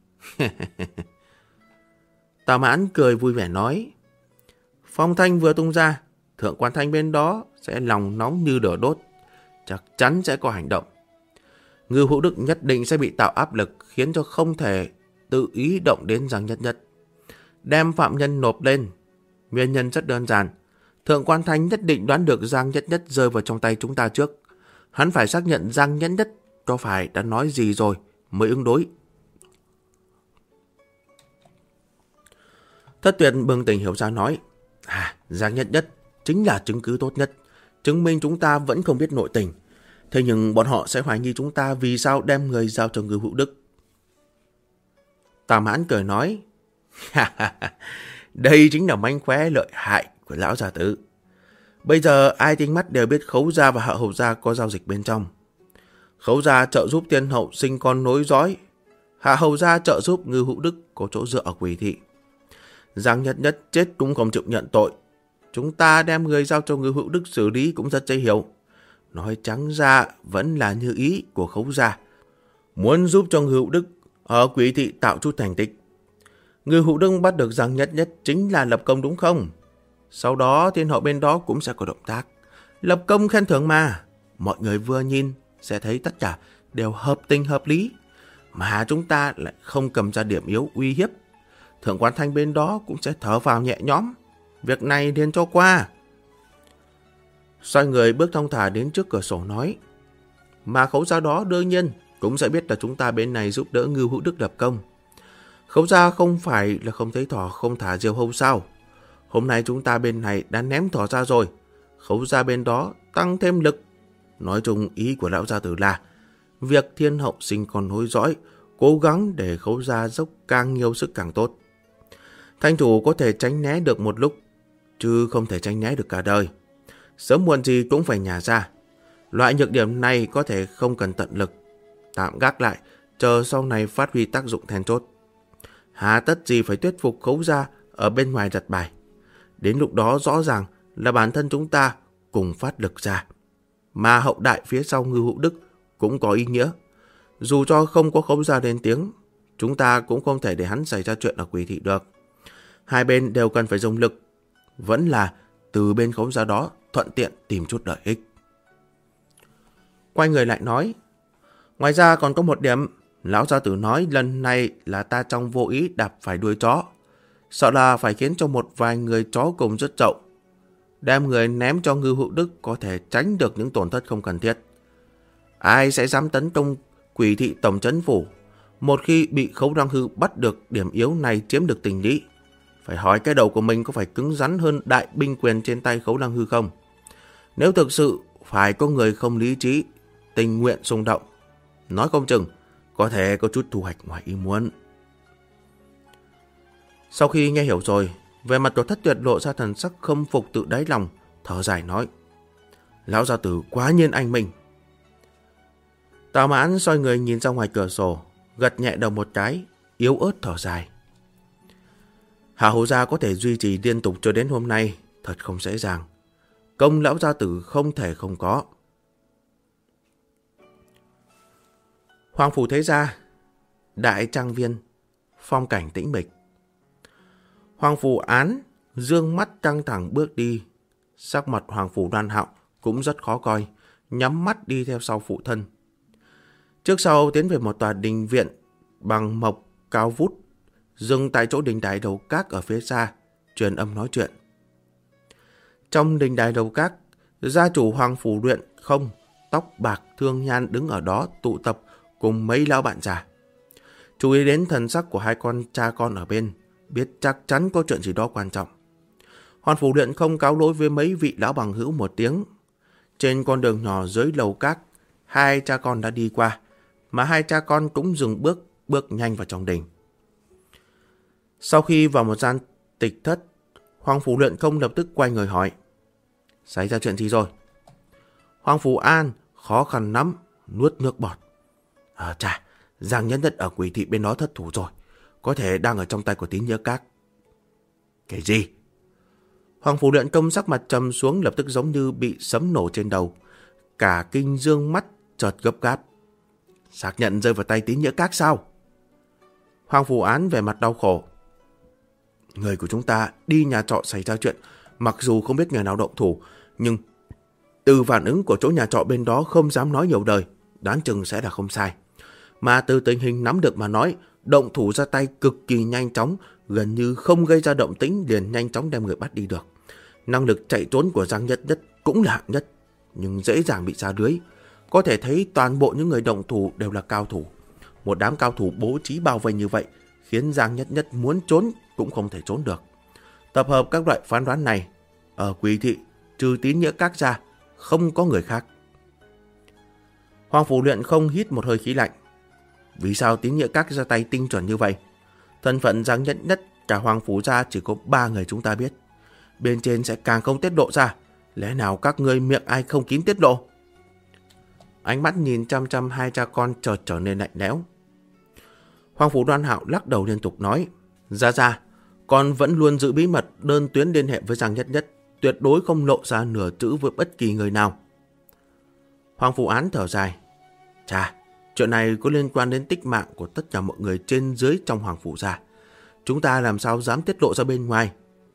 Tào Mãn cười vui vẻ nói, phong thanh vừa tung ra, Thượng Quan Thanh bên đó sẽ lòng nóng như lửa đốt, chắc chắn sẽ có hành động. Ngưu Hữu Đức nhất định sẽ bị tạo áp lực, khiến cho không thể tự ý động đến Giang Nhất Nhất. Đem phạm nhân nộp lên. Nguyên nhân rất đơn giản. Thượng Quan Thanh nhất định đoán được Giang Nhất Nhất rơi vào trong tay chúng ta trước. Hắn phải xác nhận Giang Nhất Nhất có phải đã nói gì rồi mới ứng đối. Thất Tuyệt bừng tỉnh hiểu ra nói, Giang Nhất Nhất chính là chứng cứ tốt nhất, chứng minh chúng ta vẫn không biết nội tình. Thế nhưng bọn họ sẽ hoài nghi chúng ta vì sao đem người giao cho Ngưu Hữu Đức. Tào Mãn cười nói, đây chính là mánh khóe lợi hại của lão gia tử. Bây giờ ai tinh mắt đều biết Khấu gia và Hạ Hầu gia có giao dịch bên trong. Khấu gia trợ giúp Thiên hậu sinh con nối dõi, Hạ Hầu gia trợ giúp Ngưu Hữu Đức có chỗ dựa ở Quỷ thị. Giang Nhất Nhất chết cũng không chịu nhận tội. Chúng ta đem người giao cho Ngưu Hữu Đức xử lý cũng rất dễ hiểu. Nói trắng ra vẫn là như ý của Khấu gia, muốn giúp cho Ngưu Hữu Đức ở Quỷ thị tạo chút thành tích. Ngưu Hữu Đức bắt được Giang Nhất Nhất chính là lập công đúng không? Sau đó Thiên hậu bên đó cũng sẽ có động tác lập công khen thưởng mà. Mọi người vừa nhìn sẽ thấy tất cả đều hợp tình hợp lý, mà chúng ta lại không cầm ra điểm yếu uy hiếp. Thượng Quan Thanh bên đó cũng sẽ thở vào nhẹ nhõm. Việc này nên cho qua. Xoay người bước thong thả đến trước cửa sổ nói, mà Khấu gia đó đương nhiên cũng sẽ biết là chúng ta bên này giúp đỡ Ngưu Hữu Đức lập công. Khấu gia không phải là không thấy thỏ không thả diều hâu sao? Hôm nay chúng ta bên này đã ném thỏ ra rồi, Khấu gia bên đó tăng thêm lực. Nói chung ý của lão gia tử là việc Thiên hậu sinh con nối dõi, cố gắng để Khấu gia dốc càng nhiều sức càng tốt. Thanh thủ có thể tránh né được một lúc, chứ không thể tránh né được cả đời. Sớm muộn gì cũng phải nhả ra. Loại nhược điểm này có thể không cần tận lực, tạm gác lại, chờ sau này phát huy tác dụng then chốt. Hà tất gì phải thuyết phục Khấu gia ở bên ngoài giật bài. Đến lúc đó rõ ràng là bản thân chúng ta cùng phát lực ra. Mà hậu đại phía sau Ngưu Hữu Đức cũng có ý nghĩa. Dù cho không có Khấu gia lên tiếng, chúng ta cũng không thể để hắn xảy ra chuyện ở Quỷ thị được. Hai bên đều cần phải dùng lực, vẫn là từ bên Khấu gia đó thuận tiện tìm chút lợi ích. Quay người lại nói, ngoài ra còn có một điểm, lão gia tử nói lần này là ta trong vô ý đạp phải đuôi chó, sợ là phải khiến cho một vài người chó cùng rất chậu. Đem người ném cho Ngưu Hữu Đức có thể tránh được những tổn thất không cần thiết. Ai sẽ dám tấn công Quỷ thị tổng trấn phủ một khi bị Khấu Đăng Hư bắt được điểm yếu này chiếm được tình lý? Phải hỏi cái đầu của mình có phải cứng rắn hơn đại binh quyền trên tay Khấu Đăng Hư không? Nếu thực sự phải có người không lý trí, tình nguyện xung động, nói không chừng có thể có chút thu hoạch ngoài ý muốn. Sau khi nghe hiểu rồi, về mặt của Thất Tuyệt lộ ra thần sắc khâm phục tự đáy lòng, thở dài nói, lão gia tử quá nhiên anh minh. Tào Mãn xoay người nhìn ra ngoài cửa sổ, gật nhẹ đầu một cái, yếu ớt thở dài. Hạ Hầu gia có thể duy trì liên tục cho đến hôm nay thật không dễ dàng. Công lão gia tử không thể không có. Hoàng phủ thế gia, đại trang viên, phong cảnh tĩnh mịch. Hoàng phủ Án dương mắt căng thẳng bước đi, sắc mặt Hoàng phủ Đoan Hạo cũng rất khó coi, nhắm mắt đi theo sau phụ thân. Trước sau tiến về một tòa đình viện bằng mộc cao vút, dừng tại chỗ đình đài đầu các ở phía xa, truyền âm nói chuyện. Trong đình đài Lầu Các, gia chủ Hoàng Phủ Luyện Không, tóc bạc thương nhan đứng ở đó tụ tập cùng mấy lão bạn già. Chú ý đến thần sắc của hai con cha con ở bên, biết chắc chắn có chuyện gì đó quan trọng. Hoàng Phủ Luyện Không cáo lỗi với mấy vị lão bằng hữu một tiếng. Trên con đường nhỏ dưới Lầu Các, hai cha con đã đi qua, mà hai cha con cũng dừng bước nhanh vào trong đình. Sau khi vào một gian tịch thất, Hoàng Phủ Luyện Không lập tức quay người hỏi: xảy ra chuyện gì rồi? Hoàng Phủ An khó khăn lắm, nuốt nước bọt. Chà, Giang Nhất Nhất ở Quỷ Thị bên đó thất thủ rồi, có thể đang ở trong tay của Tín Nhỡ Các. Cái gì? Hoàng Phủ Luyện Công sắc mặt trầm xuống, lập tức giống như bị sấm nổ trên đầu, cả kinh dương mắt chợt gấp gáp. Xác nhận rơi vào tay Tín Nhỡ Các sao? Hoàng Phủ Án vẻ mặt đau khổ. Người của chúng ta đi nhà trọ xảy ra chuyện, mặc dù không biết người nào động thủ, nhưng từ phản ứng của chỗ nhà trọ bên đó không dám nói nhiều lời, đoán chừng sẽ là không sai. Mà từ tình hình nắm được mà nói, động thủ ra tay cực kỳ nhanh chóng, gần như không gây ra động tĩnh liền nhanh chóng đem người bắt đi được. Năng lực chạy trốn của Giang Nhất Nhất cũng là hạng nhất, nhưng dễ dàng bị sa lưới. Có thể thấy toàn bộ những người động thủ đều là cao thủ. Một đám cao thủ bố trí bao vây như vậy, khiến Giang Nhất Nhất muốn trốn cũng không thể trốn được. Tập hợp các loại phán đoán này, ở Quỷ Thị trừ Tín Nhỡ Các ra, không có người khác. Hoàng Phủ Luyện Không hít một hơi khí lạnh. Vì sao Tín Nhỡ Các ra tay tinh chuẩn như vậy? Thân phận Giang Nhất Nhất cả Hoàng Phủ gia chỉ có 3 người chúng ta biết. Bên trên sẽ càng không tiết lộ ra. Lẽ nào các ngươi miệng ai không kín tiết lộ? Ánh mắt nhìn chăm chăm hai cha con chợt trở nên lạnh lẽo. Hoàng Phủ Đoan Hạo lắc đầu liên tục nói: Ra, con vẫn luôn giữ bí mật đơn tuyến liên hệ với Giang Nhất Nhất, tuyệt đối không lộ ra nửa chữ với bất kỳ người nào. Hoàng Phủ Án thở dài. Chà, chuyện này có liên quan đến tích mạng của tất cả mọi người trên dưới trong Hoàng Phủ gia. Chúng ta làm sao dám tiết lộ ra bên ngoài?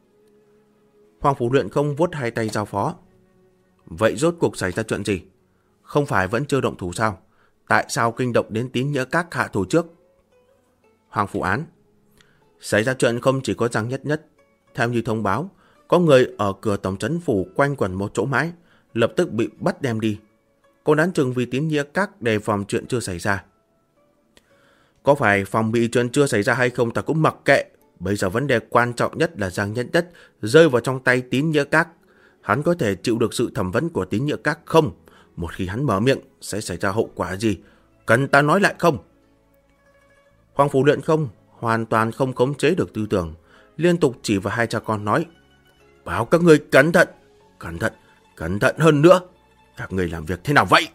Hoàng Phủ Luyện Không vuốt hai tay giao phó. Vậy rốt cuộc xảy ra chuyện gì? Không phải vẫn chưa động thủ sao? Tại sao kinh động đến Tín Nhỡ Các hạ thủ trước? Hoàng Phủ Án. Xảy ra chuyện không chỉ có Giang Nhất Nhất. Theo như thông báo, có người ở cửa tổng trấn phủ quanh quẩn một chỗ mãi, lập tức bị bắt đem đi. Cô đoán chừng vì Tín Nhỡ Các đề phòng chuyện chưa xảy ra. Có phải phòng bị chuyện chưa xảy ra hay không ta cũng mặc kệ. Bây giờ vấn đề quan trọng nhất là Giang Nhất Nhất rơi vào trong tay Tín Nhỡ Các. Hắn có thể chịu được sự thẩm vấn của Tín Nhỡ Các không? Một khi hắn mở miệng sẽ xảy ra hậu quả gì? Cần ta nói lại không? Hoàng Phủ Luyện Không hoàn toàn không khống chế được tư tưởng, liên tục chỉ vào hai cha con nói: Bảo các người cẩn thận, cẩn thận hơn nữa. Các người làm việc thế nào vậy?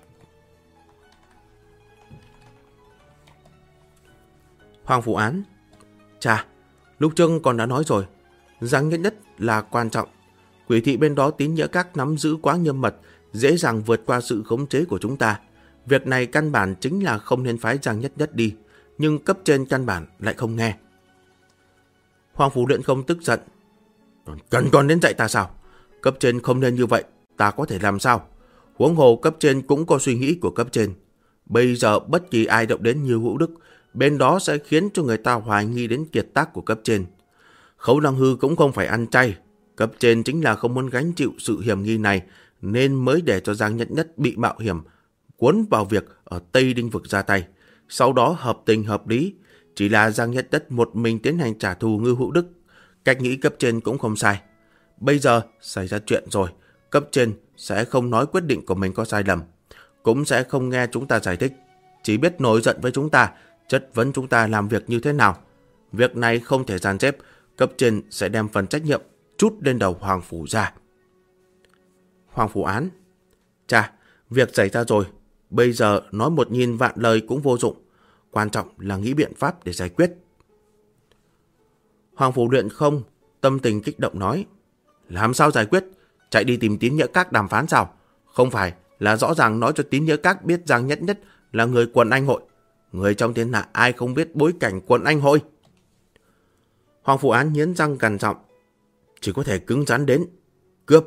Hoàng Phủ Án. Chà, lúc trước con đã nói rồi, Giang Nhất Nhất là quan trọng. Quỷ Thị bên đó Tín Nhỡ Các nắm giữ quá nghiêm mật, dễ dàng vượt qua sự khống chế của chúng ta. Việc này căn bản chính là không nên phái Giang Nhất Nhất đi, nhưng cấp trên căn bản lại không nghe. Hoàng Phủ Luyện Không tức giận. Cần còn đến dạy ta sao? Cấp trên không nên như vậy, ta có thể làm sao? Huống hồ cấp trên cũng có suy nghĩ của cấp trên. Bây giờ bất kỳ ai động đến Như Hữu Đức, bên đó sẽ khiến cho người ta hoài nghi đến kiệt tác của cấp trên. Khấu Lăng Hư cũng không phải ăn chay. Cấp trên chính là không muốn gánh chịu sự hiểm nghi này, nên mới để cho Giang Nhất Nhất bị mạo hiểm, cuốn vào việc ở Tây Đinh Vực ra tay. Sau đó hợp tình hợp lý, chỉ là Giang Nhất Nhất một mình tiến hành trả thù Ngư Hữu Đức. Cách nghĩ cấp trên cũng không sai. Bây giờ xảy ra chuyện rồi, cấp trên sẽ không nói quyết định của mình có sai lầm, cũng sẽ không nghe chúng ta giải thích, chỉ biết nổi giận với chúng ta, chất vấn chúng ta làm việc như thế nào. Việc này không thể dàn xếp, cấp trên sẽ đem phần trách nhiệm trút lên đầu Hoàng Phủ gia. Hoàng Phủ Án. Chà, việc xảy ra rồi, bây giờ nói 1000 vạn lời cũng vô dụng, quan trọng là nghĩ biện pháp để giải quyết. Hoàng Phủ Luyện Không tâm tình kích động nói: Làm sao giải quyết? Chạy đi tìm Tín Nhỡ Các đàm phán sao? Không phải là rõ ràng nói cho Tín Nhỡ Các biết Giang Nhất Nhất là người quần anh hội. Người trong thiên hạ ai không biết bối cảnh quần anh hội? Hoàng Phủ Án nghiến răng gằn giọng: Chỉ có thể cứng rắn đến cướp.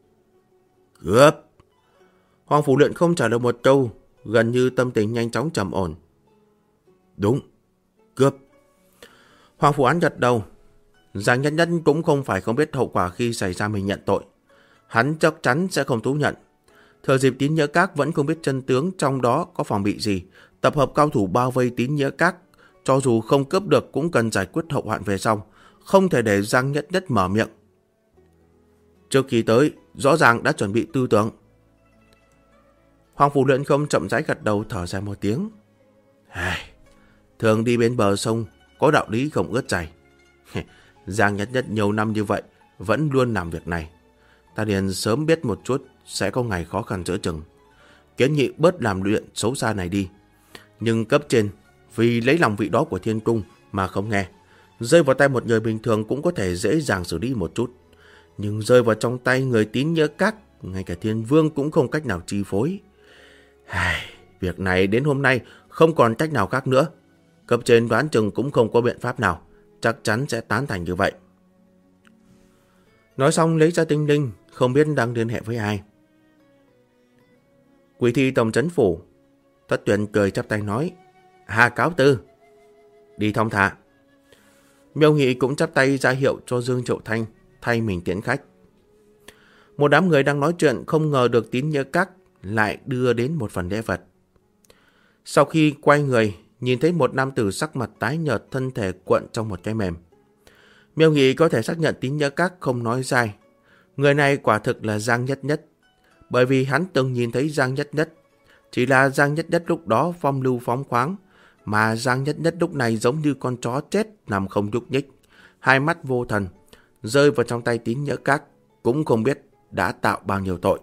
Hoàng Phủ Luyện Không trả lời một câu, gần như tâm tình nhanh chóng trầm ổn. Đúng, cướp. Hoàng Phủ Án gật đầu. Giang Nhất Nhất cũng không phải không biết hậu quả khi xảy ra mình nhận tội. hắn chắc chắn sẽ không thú nhận. Thừa dịp Tín Nghĩa Các vẫn không biết chân tướng trong đó có phòng bị gì, tập hợp cao thủ bao vây Tín Nghĩa Các, cho dù không cướp được cũng cần giải quyết hậu hoạn về sau, không thể để Giang Nhất Nhất mở miệng. Trước khi tới, rõ ràng đã chuẩn bị tư tưởng. Hoàng Phủ Luyện Không chậm rãi gật đầu, thở dài một tiếng. Thường đi bên bờ sông, có đạo lý không ướt chảy. Giang Nhất Nhất nhiều năm như vậy, vẫn luôn làm việc này. Ta liền sớm biết một chút, sẽ có ngày khó khăn giữa chừng. Kiến nghị bớt làm luyện xấu xa này đi. Nhưng cấp trên, vì lấy lòng vị đó của Thiên Cung mà không nghe. Rơi vào tay một người bình thường cũng có thể dễ dàng xử lý một chút. Nhưng rơi vào trong tay người Tín Nghĩa Các, ngay cả Thiên Vương cũng không cách nào chi phối. Việc này đến hôm nay không còn cách nào khác nữa. Cấp trên đoán chừng cũng không có biện pháp nào, chắc chắn sẽ tán thành như vậy. Nói xong lấy ra tinh linh, không biết đang liên hệ với ai. Quỷ thi tổng trấn phủ. Thất Tuyền cười chắp tay nói, Hà cáo từ. Đi thong thả. Miêu Nghị cũng chắp tay ra hiệu cho Dương Triệu Thanh thay mình tiễn khách. Một đám người đang nói chuyện không ngờ được Tín Nghĩa Các lại đưa đến một phần lễ vật. Sau khi quay người, nhìn thấy một nam tử sắc mặt tái nhợt, thân thể cuộn trong một cái mềm. Miêu Nghị có thể xác nhận Tín Nghĩa Các không nói sai. Người này quả thực là Giang Nhất Nhất, bởi vì hắn từng nhìn thấy Giang Nhất Nhất. Chỉ là Giang Nhất Nhất lúc đó phong lưu phóng khoáng, mà Giang Nhất Nhất lúc này giống như con chó chết nằm không nhúc nhích, hai mắt vô thần, rơi vào trong tay Tín Nghĩa Các, cũng không biết đã tạo bao nhiêu tội.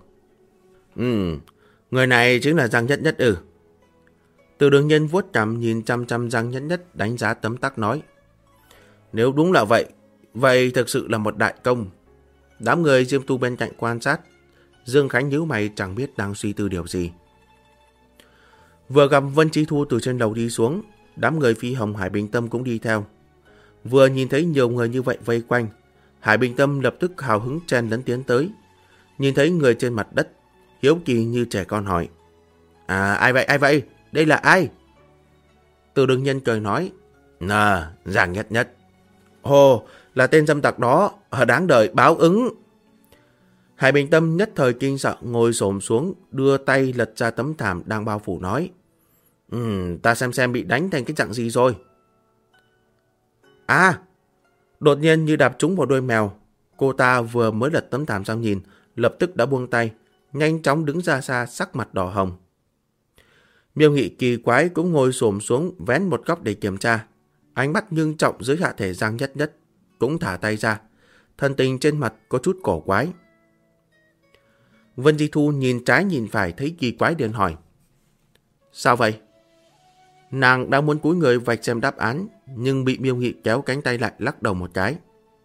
Người này chính là Giang Nhất Nhất ư? Từ Đường Nhân vuốt cằm nhìn chăm chăm Giang Nhất Nhất, đánh giá tấm tắc nói, nếu đúng là vậy, vậy thực sự là một đại công. Đám người Diêm Tu bên cạnh quan sát, Dương Khánh nhíu mày chẳng biết đang suy tư điều gì. Vừa gặp Vân Chi Thu từ trên lầu đi xuống, đám người Phi Hồng Hải Bình Tâm cũng đi theo. Vừa nhìn thấy nhiều người như vậy vây quanh, Hải Bình Tâm lập tức hào hứng chen lấn tiến tới. Nhìn thấy người trên mặt đất, hiếu kỳ như trẻ con hỏi, ai vậy, đây là ai? Từ Đường Nhân cười nói, Giang Nhất Nhất. Ồ, là tên dâm tặc đó, đáng đợi báo ứng. Hải Bình Tâm nhất thời kinh sợ, ngồi xổm xuống, đưa tay lật ra tấm thảm đang bao phủ nói, ta xem bị đánh thành cái dạng gì rồi. Đột nhiên như đạp trúng vào đuôi mèo, cô ta vừa mới lật tấm thảm sang nhìn, lập tức đã buông tay, nhanh chóng đứng ra xa, sắc mặt đỏ hồng. Miêu Nghị kỳ quái cũng ngồi xổm xuống vén một góc để kiểm tra, ánh mắt ngưng trọng dưới hạ thể Giang Nhất Nhất, cũng thả tay ra, thần tình trên mặt có chút cổ quái. Vân Di Thu nhìn trái nhìn phải thấy kỳ quái liền hỏi, sao vậy? Nàng đang muốn cúi người vạch xem đáp án, nhưng bị Miêu Nghị kéo cánh tay lại, lắc đầu một cái.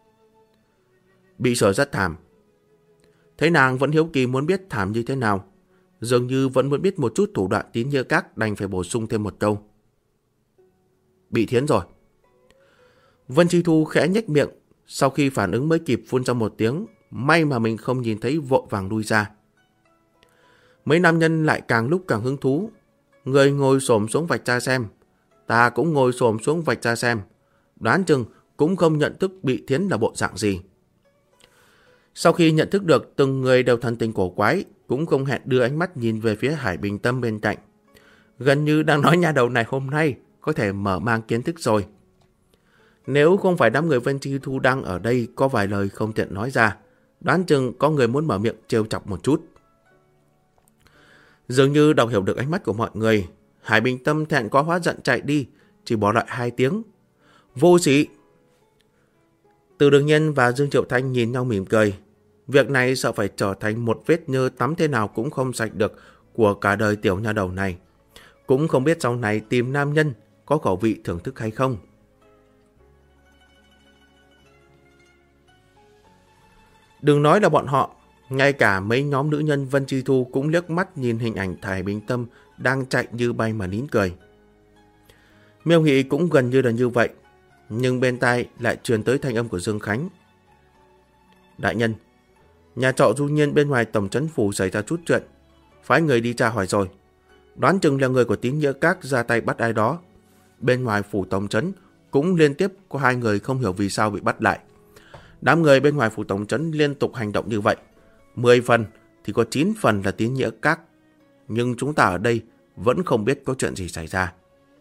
Bị sờ rất thảm. Thấy nàng vẫn hiếu kỳ muốn biết thảm như thế nào, dường như vẫn muốn biết một chút thủ đoạn Tín Nghĩa Các, đành phải bổ sung thêm một câu, bị thiến rồi. Vân Chi Thu khẽ nhếch miệng, sau khi phản ứng mới kịp phun ra một tiếng, may mà mình không nhìn thấy, vội vàng lui ra. Mấy nam nhân lại càng lúc càng hứng thú, người ngồi xổm xuống vạch ra xem, ta cũng ngồi xổm xuống vạch ra xem, đoán chừng cũng không nhận thức bị thiến là bộ dạng gì. Sau khi nhận thức được từng người đều thần tình cổ quái, cũng không hẹn đưa ánh mắt nhìn về phía Hải Bình Tâm bên cạnh, gần như đang nói nha đầu này hôm nay có thể mở mang kiến thức rồi. Nếu không phải đám người Vân Chi Thu đang ở đây có vài lời không tiện nói ra, đoán chừng có người muốn mở miệng trêu chọc một chút. Dường như đọc hiểu được ánh mắt của mọi người, Hải Bình Tâm thẹn quá hóa giận chạy đi, chỉ bỏ lại 2 tiếng, vô sĩ. Từ Đường Nhân và Dương Triệu Thanh nhìn nhau mỉm cười. Việc này sợ phải trở thành một vết nhơ tắm thế nào cũng không sạch được của cả đời tiểu nha đầu này. Cũng không biết sau này tìm nam nhân có khẩu vị thưởng thức hay không. Đừng nói là bọn họ, ngay cả mấy nhóm nữ nhân Vân Chi Thu cũng liếc mắt nhìn hình ảnh Hải Bình Tâm đang chạy như bay mà nín cười. Miêu Nghị cũng gần như là như vậy, nhưng bên tai lại truyền tới thanh âm của Dương Khánh. Đại nhân, nhà trọ Du Nhiên bên ngoài tổng trấn phủ xảy ra chút chuyện, phái người đi tra hỏi rồi. Đoán chừng là người của Tín Nghĩa Các ra tay bắt ai đó. Bên ngoài phủ tổng trấn cũng liên tiếp có 2 người không hiểu vì sao bị bắt lại. Đám người bên ngoài phủ tổng trấn liên tục hành động như vậy, 10 phần thì có 9 phần là tín nghĩa các. Nhưng chúng ta ở đây vẫn không biết có chuyện gì xảy ra.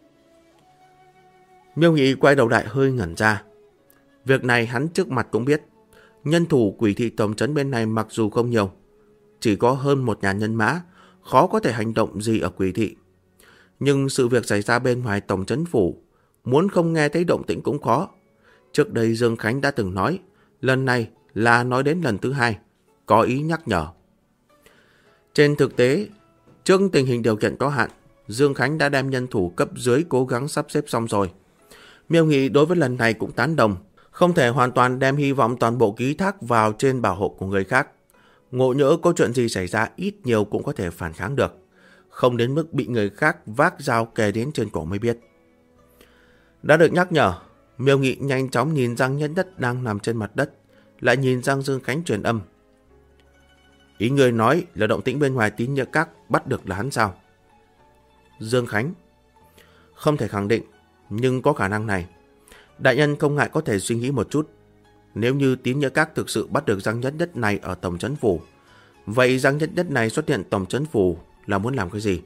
Miêu Nghị quay đầu lại hơi ngẩn ra. Việc này hắn trước mặt cũng biết. Nhân thủ quỷ thị tổng trấn bên này mặc dù không nhiều, chỉ có hơn 1.000 nhân mã, khó có thể hành động gì ở quỷ thị. Nhưng sự việc xảy ra bên ngoài tổng trấn phủ, muốn không nghe thấy động tĩnh cũng khó. Trước đây Dương Khánh đã từng nói, lần này là nói đến lần thứ 2, có ý nhắc nhở. Trên thực tế, trước tình hình điều kiện có hạn, Dương Khánh đã đem nhân thủ cấp dưới cố gắng sắp xếp xong rồi. Miêu Nghị đối với lần này cũng tán đồng, không thể hoàn toàn đem hy vọng toàn bộ ký thác vào trên bảo hộ của người khác. Ngộ nhỡ có chuyện gì xảy ra ít nhiều cũng có thể phản kháng được, không đến mức bị người khác vác dao kề đến trên cổ mới biết. Đã được nhắc nhở, Miêu Nghị nhanh chóng nhìn Giang Nhất Nhất đang nằm trên mặt đất, lại nhìn Giang Dương Khánh truyền âm. Ý người nói là động tĩnh bên ngoài tín nghĩa các bắt được là hắn sao? Dương Khánh: Không thể khẳng định, nhưng có khả năng này. Đại nhân không ngại có thể suy nghĩ một chút. Nếu như tín nghĩa các thực sự bắt được Giang Nhất Nhất này ở tổng trấn phủ, vậy Giang Nhất Nhất này xuất hiện tổng trấn phủ là muốn làm cái gì?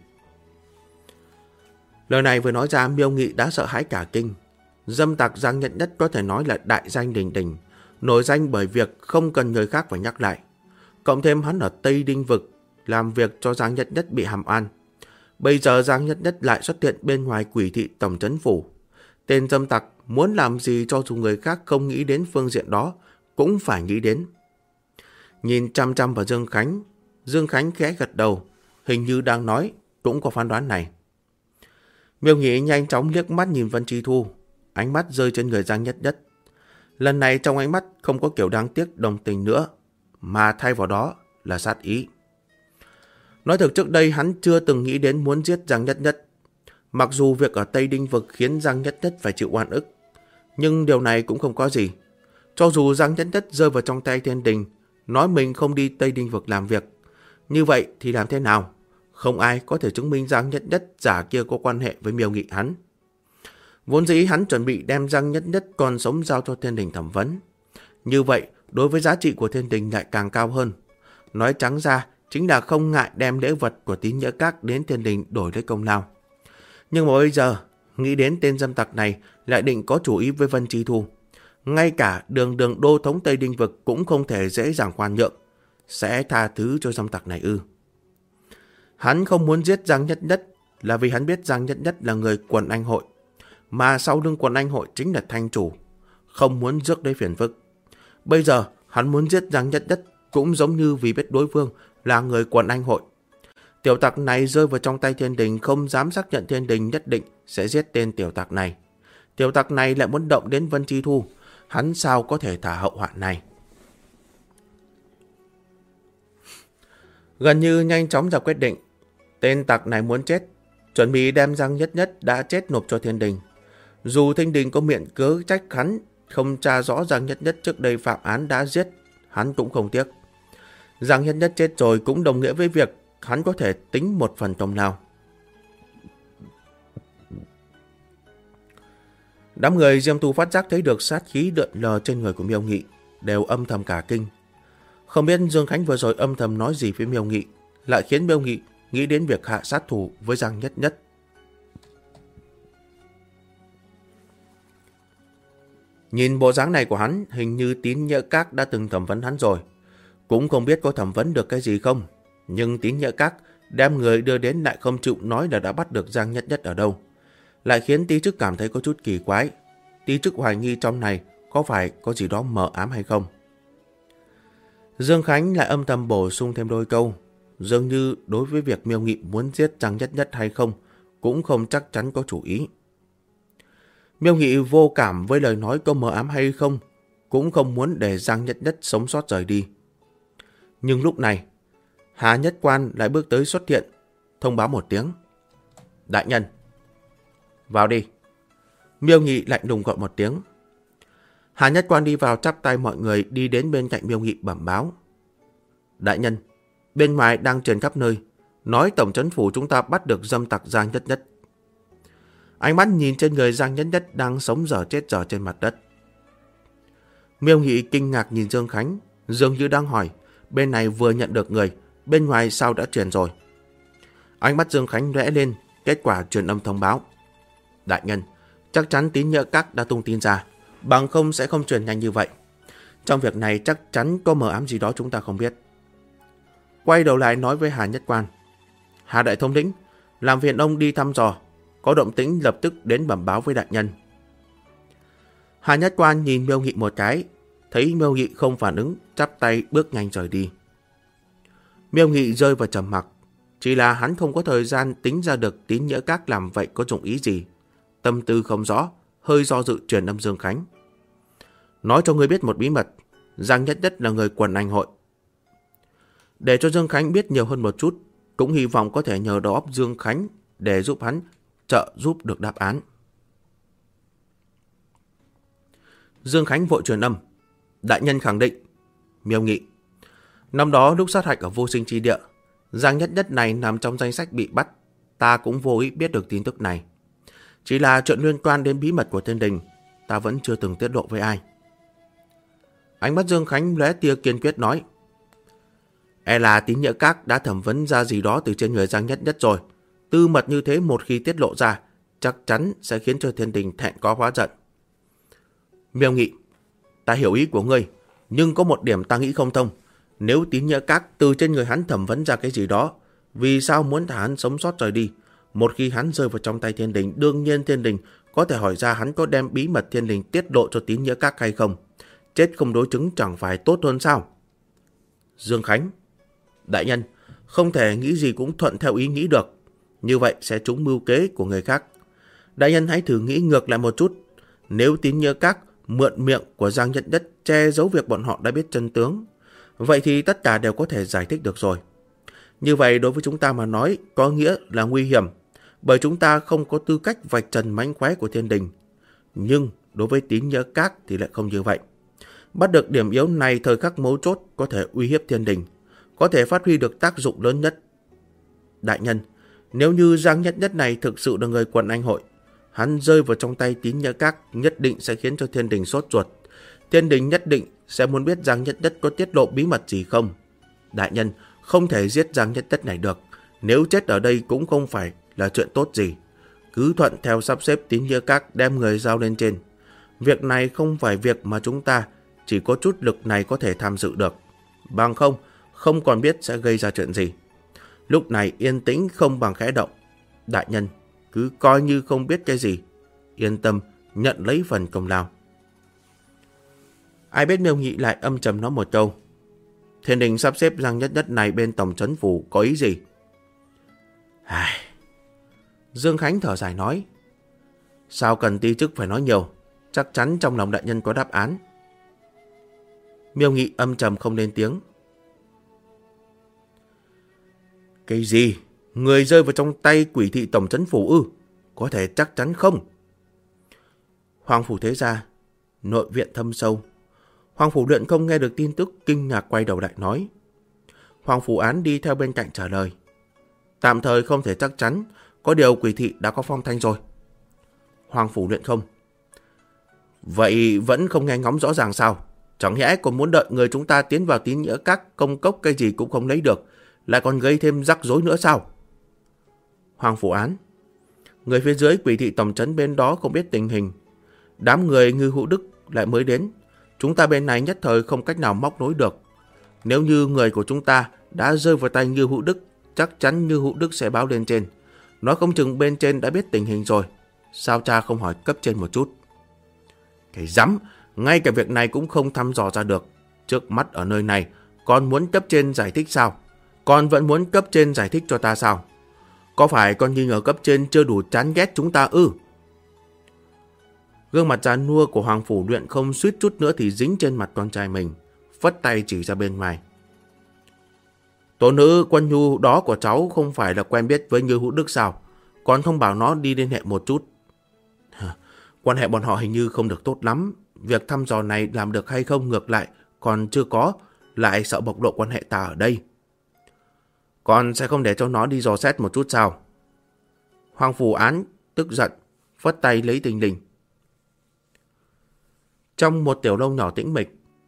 Lời này vừa nói ra, Miêu Nghị đã sợ hãi cả kinh. Dâm tặc Giang Nhất Nhất có thể nói là đại danh đình đình, nổi danh bởi việc không cần người khác phải nhắc lại. Cộng thêm hắn ở Tây Đinh Vực làm việc cho Giang Nhất Nhất bị hàm oan. Bây giờ Giang Nhất Nhất lại xuất hiện bên ngoài quỷ thị tổng trấn phủ. Tên dâm tặc muốn làm gì cho dù người khác không nghĩ đến phương diện đó, cũng phải nghĩ đến. Nhìn chăm chăm vào Dương Khánh khẽ gật đầu, hình như đang nói, cũng có phán đoán này. Miêu Nghị nhanh chóng liếc mắt nhìn Vân Chi Thu, ánh mắt rơi trên người Giang Nhất Nhất. Lần này trong ánh mắt không có kiểu đáng tiếc đồng tình nữa, mà thay vào đó là sát ý. Nói thực trước đây hắn chưa từng nghĩ đến muốn giết Giang Nhất Nhất. Mặc dù việc ở Tây Đinh Vực khiến Giang Nhất Nhất phải chịu oan ức, nhưng điều này cũng không có gì. Cho dù Giang Nhất Nhất rơi vào trong tay Thiên Đình, nói mình không đi Tây Đinh Vực làm việc, như vậy thì làm thế nào? Không ai có thể chứng minh Giang Nhất Nhất giả kia có quan hệ với Miêu Nghị hắn. Vốn dĩ hắn chuẩn bị đem Giang Nhất Nhất còn sống giao cho Thiên Đình thẩm vấn. Như vậy, đối với giá trị của Thiên Đình lại càng cao hơn. Nói trắng ra, chính là không ngại đem lễ vật của tín nghĩa các đến Thiên Đình đổi lấy công lao. Nhưng mà bây giờ, nghĩ đến tên dâm tặc này lại định có chủ ý với Vân Chi Thu. Ngay cả đường đô thống Tây Đinh Vực cũng không thể dễ dàng khoan nhượng. Sẽ tha thứ cho dâm tặc này ư? Hắn không muốn giết Giang Nhất Nhất là vì hắn biết Giang Nhất Nhất là người quần anh hội, mà sau lưng quần anh hội chính là thanh chủ, không muốn rước lấy phiền phức. Bây giờ hắn muốn giết Giang Nhất Nhất cũng giống như vì biết đối phương là người quần anh hội. Tiểu tặc này rơi vào trong tay Thiên Đình, không dám xác nhận Thiên Đình nhất định sẽ giết tên tiểu tặc này. Tiểu tặc này lại muốn động đến Vân Chi Thu, hắn sao có thể thả hậu hoạn này? Gần như nhanh chóng ra quyết định, tên tặc này muốn chết, chuẩn bị đem Giang Nhất Nhất đã chết nộp cho Thiên Đình. Dù Thiên Đình có miệng cớ trách hắn không tra rõ Giang Nhất Nhất trước đây phạm án đã giết, hắn cũng không tiếc. Giang Nhất Nhất chết rồi cũng đồng nghĩa với việc hắn có thể tính một phần công lao. Đám người Diêm Tu phát giác thấy được sát khí lượn lờ trên người của Miêu Nghị, đều âm thầm cả kinh. Không biết Dương Khánh vừa rồi âm thầm nói gì với Miêu Nghị, lại khiến Miêu Nghị nghĩ đến việc hạ sát thủ với Giang Nhất Nhất. Nhìn bộ dáng này của hắn, hình như Tín Nghĩa Các đã từng thẩm vấn hắn rồi. Cũng không biết có thẩm vấn được cái gì không, nhưng Tín Nghĩa Các đem người đưa đến lại không chịu nói là đã bắt được Giang Nhất Nhất ở đâu, lại khiến Tí Chức cảm thấy có chút kỳ quái. Tí Chức hoài nghi trong này có phải có gì đó mờ ám hay không. Dương Khánh lại âm thầm bổ sung thêm đôi câu, dường như đối với việc Miêu Nghị muốn giết Giang Nhất Nhất hay không cũng không chắc chắn có chủ ý. Miêu Nghị vô cảm với lời nói có mờ ám hay không, cũng không muốn để Giang Nhất Nhất sống sót rời đi. Nhưng lúc này, Hà Nhất Quan lại bước tới xuất hiện, thông báo một tiếng. Đại nhân, vào đi. Miêu Nghị lạnh lùng gọi một tiếng. Hà Nhất Quan đi vào chắp tay mọi người, đi đến bên cạnh Miêu Nghị bẩm báo. Đại nhân, bên ngoài đang truyền khắp nơi, nói tổng trấn phủ chúng ta bắt được dâm tặc Giang Nhất Nhất. Ánh mắt nhìn trên người Giang Nhất Nhất đang sống dở chết dở trên mặt đất. Miêu Nghị kinh ngạc nhìn Dương Khánh, dường như đang hỏi, bên này vừa nhận được người, bên ngoài sao đã truyền rồi. Ánh mắt Dương Khánh lóe lên, kết quả truyền âm thông báo. Đại nhân, chắc chắn Tín Nhỡ Các đã tung tin ra, bằng không sẽ không truyền nhanh như vậy. Trong việc này chắc chắn có mờ ám gì đó chúng ta không biết. Quay đầu lại nói với Hà Nhất Quan. Hà Đại Thống lĩnh, làm phiền ông đi thăm dò, có động tĩnh lập tức đến bẩm báo với đại nhân. Hà Nhất Quan nhìn Miêu Nghị một cái, thấy Miêu Nghị không phản ứng, chắp tay bước nhanh rời đi. Miêu Nghị rơi vào trầm mặc, chỉ là hắn không có thời gian tính ra được Tín Nhỡ Các làm vậy có dụng ý gì. Tâm tư không rõ, hơi do dự truyền âm Dương Khánh. Nói cho ngươi biết một bí mật, Giang Nhất Nhất là người quần anh hội. Để cho Dương Khánh biết nhiều hơn một chút, cũng hy vọng có thể nhờ đầu óc Dương Khánh để giúp hắn trợ giúp được đáp án. Dương Khánh vội truyền âm. Đại nhân khẳng định. Miêu Nghị. Năm đó lúc sát hạch ở Vô Sinh Chi Địa, Giang Nhất Nhất này nằm trong danh sách bị bắt. Ta cũng vô ý biết được tin tức này. Chỉ là chuyện liên quan đến bí mật của Thiên Đình, ta vẫn chưa từng tiết lộ với ai. Ánh mắt Dương Khánh lóe tia kiên quyết nói. E là Tín Nhỡ Các đã thẩm vấn ra gì đó từ trên người Giang Nhất Nhất rồi. Tư mật như thế một khi tiết lộ ra, chắc chắn sẽ khiến cho Thiên Đình thẹn có hóa giận. Miêu Nghị. Ta hiểu ý của ngươi, nhưng có một điểm ta nghĩ không thông. Nếu Tín Nhỡ Các từ trên người hắn thẩm vấn ra cái gì đó, vì sao muốn thả hắn sống sót rời đi? Một khi hắn rơi vào trong tay Thiên Đình, đương nhiên Thiên Đình có thể hỏi ra hắn có đem bí mật Thiên Đình tiết lộ cho Tín Nhỡ Các hay không. Chết không đối chứng chẳng phải tốt hơn sao? Dương Khánh. Đại nhân, không thể nghĩ gì cũng thuận theo ý nghĩ được. Như vậy sẽ trúng mưu kế của người khác. Đại nhân hãy thử nghĩ ngược lại một chút. Nếu Tín Nhỡ Các mượn miệng của Giang Nhất Nhất che giấu việc bọn họ đã biết chân tướng, vậy thì tất cả đều có thể giải thích được rồi. Như vậy đối với chúng ta mà nói có nghĩa là nguy hiểm, bởi chúng ta không có tư cách vạch trần mánh khóe của Thiên Đình. Nhưng đối với Tín Nhỡ Các thì lại không như vậy. Bắt được điểm yếu này thời khắc mấu chốt có thể uy hiếp Thiên Đình, có thể phát huy được tác dụng lớn nhất. Đại nhân, nếu như Giang Nhất Nhất này thực sự là người quần anh hội, hắn rơi vào trong tay Tín Nhỡ Các nhất định sẽ khiến cho Thiên Đình sốt ruột. Thiên Đình nhất định sẽ muốn biết Giang Nhất Nhất có tiết lộ bí mật gì không. Đại nhân, không thể giết Giang Nhất Nhất này được. Nếu chết ở đây cũng không phải là chuyện tốt gì. Cứ thuận theo sắp xếp Tín Nhỡ Các đem người giao lên trên. Việc này không phải việc mà chúng ta chỉ có chút lực này có thể tham dự được. Bằng không còn biết sẽ gây ra chuyện gì. Lúc này yên tĩnh không bằng khẽ động. Đại nhân, cứ coi như không biết cái gì. Yên tâm, nhận lấy phần công lao. Ai biết Miêu Nghị lại âm trầm nói một câu. Thiên Đình sắp xếp Giang Nhất Nhất này bên tổng trấn phủ có ý gì? Dương Khánh thở dài nói. Sao cần ti chức phải nói nhiều? Chắc chắn trong lòng đại nhân có đáp án. Miêu Nghị âm trầm không lên tiếng. Cái gì? Người rơi vào trong tay quỷ thị tổng trấn phủ ư? Có thể chắc chắn không? Hoàng phủ thế gia, nội viện thâm sâu. Hoàng phủ luyện không nghe được tin tức, kinh ngạc quay đầu lại nói. Hoàng phủ án đi theo bên cạnh trả lời. Tạm thời không thể chắc chắn, có điều quỷ thị đã có phong thanh rồi. Hoàng phủ luyện không. Vậy vẫn không nghe ngóng rõ ràng sao? Chẳng lẽ còn muốn đợi người chúng ta tiến vào Tín Nhỡ Các công cốc cái gì cũng không lấy được, lại còn gây thêm rắc rối nữa sao? Hoàng phủ án. Người phía dưới quỷ thị tổng trấn bên đó không biết tình hình. Đám người Ngư Hữu Đức lại mới đến. Chúng ta bên này nhất thời không cách nào móc nối được. Nếu như người của chúng ta đã rơi vào tay Ngư Hữu Đức, chắc chắn Ngư Hữu Đức sẽ báo lên trên. Nói không chừng bên trên đã biết tình hình rồi. Sao cha không hỏi cấp trên một chút? Cái rắm, ngay cả việc này cũng không thăm dò ra được. Trước mắt ở nơi này, con muốn cấp trên giải thích sao? Con vẫn muốn cấp trên giải thích cho ta sao? Có phải con nghi ngờ cấp trên chưa đủ chán ghét chúng ta ư? Gương mặt già nua của Hoàng phủ luyện không suýt chút nữa thì dính trên mặt con trai mình, phất tay chỉ ra bên ngoài. Tổ nữ Quân Nhu đó của cháu không phải là quen biết với Như Hữu Đức sao? Con không bảo nó đi liên hệ một chút. Quan hệ bọn họ hình như không được tốt lắm. Việc thăm dò này làm được hay không ngược lại còn chưa có, lại sợ bộc lộ quan hệ ta ở đây. Con sẽ không để cho nó đi dò xét một chút sao? Hoàng phủ án tức giận, phất tay lấy tình lình. Trong một tiểu lâu nhỏ tĩnh mịch,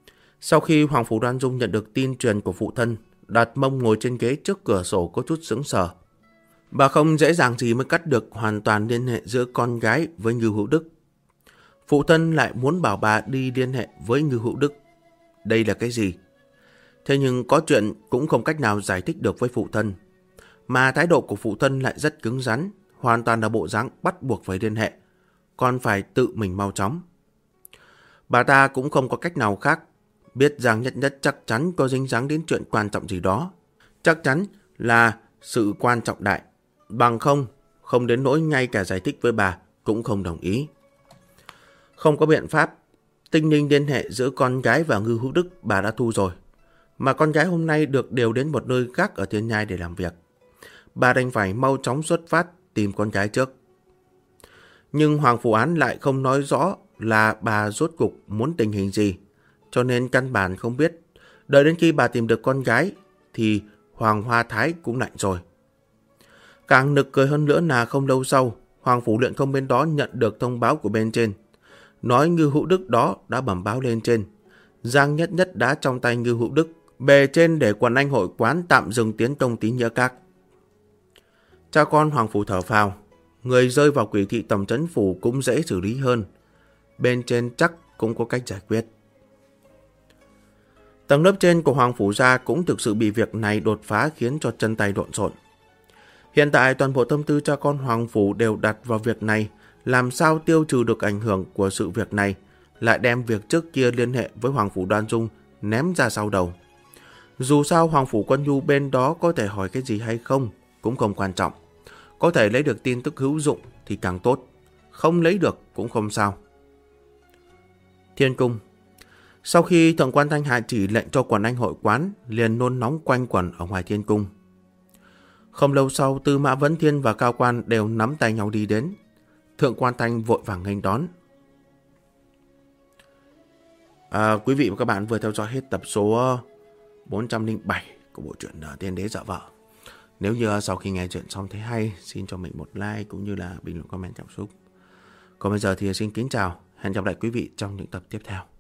Sau khi Hoàng Phủ Đoan Dung nhận được tin truyền của phụ thân, đặt mông ngồi trên ghế trước cửa sổ có chút sững sờ. Bà không dễ dàng gì mới cắt được hoàn toàn liên hệ giữa con gái với Ngưu Hữu Đức. Phụ thân lại muốn bảo bà đi liên hệ với Ngưu Hữu Đức. Đây là cái gì? Thế nhưng có chuyện cũng không cách nào giải thích được với phụ thân. Mà thái độ của phụ thân lại rất cứng rắn, hoàn toàn là bộ dáng bắt buộc phải liên hệ, còn phải tự mình mau chóng. Bà ta cũng không có cách nào khác, biết rằng Nhất Nhất chắc chắn có dính dáng đến chuyện quan trọng gì đó. Chắc chắn là sự quan trọng đại. Bằng không đến nỗi ngay cả giải thích với bà cũng không đồng ý. Không có biện pháp, tình hình liên hệ giữa con gái và Ngưu Hữu Đức bà đã thu rồi. Mà con gái hôm nay được điều đến một nơi khác ở Thiên Nhai để làm việc. Bà đành phải mau chóng xuất phát tìm con gái trước. Nhưng Hoàng Phủ Án lại không nói rõ là bà rốt cục muốn tình hình gì, cho nên căn bản không biết. Đợi đến khi bà tìm được con gái thì Hoàng Hoa Thái cũng lạnh rồi. Càng nực cười hơn nữa là không lâu sau, Hoàng Phủ Luyện Không bên đó nhận được thông báo của bên trên. Nói Ngưu Hữu Đức đó đã bẩm báo lên trên. Giang Nhất Nhất đã trong tay Ngưu Hữu Đức, bề trên để Quần Anh hội quán tạm dừng tiến công Tín Nghĩa Các. Cha con Hoàng Phủ thở phào, người rơi vào quỷ thị tầm trấn phủ cũng dễ xử lý hơn. Bên trên chắc cũng có cách giải quyết. Tầng lớp trên của Hoàng Phủ gia cũng thực sự bị việc này đột phá khiến cho chân tay lộn xộn. Hiện tại toàn bộ tâm tư cha con Hoàng Phủ đều đặt vào việc này, làm sao tiêu trừ được ảnh hưởng của sự việc này, lại đem việc trước kia liên hệ với Hoàng Phủ Đoan Dung ném ra sau đầu. Dù sao Hoàng Phủ Quân Nhu bên đó có thể hỏi cái gì hay không cũng không quan trọng. Có thể lấy được tin tức hữu dụng thì càng tốt, không lấy được cũng không sao. Thiên Cung. Sau khi Thượng quan Thanh Hà chỉ lệnh cho Quần Anh hội quán, liền nôn nóng quanh quẩn ở ngoài Thiên Cung. Không lâu sau, Tư Mã Vấn Thiên và Cao Quan đều nắm tay nhau đi đến. Thượng quan Thanh vội vàng nghênh đón. Quý vị và các bạn vừa theo dõi hết tập số 407 của bộ truyện Tiên Đế Dợ Vợ. Nếu như sau khi nghe chuyện xong thấy hay, xin cho mình một like cũng như là bình luận comment cảm xúc. Còn bây giờ thì xin kính chào, hẹn gặp lại quý vị trong những tập tiếp theo.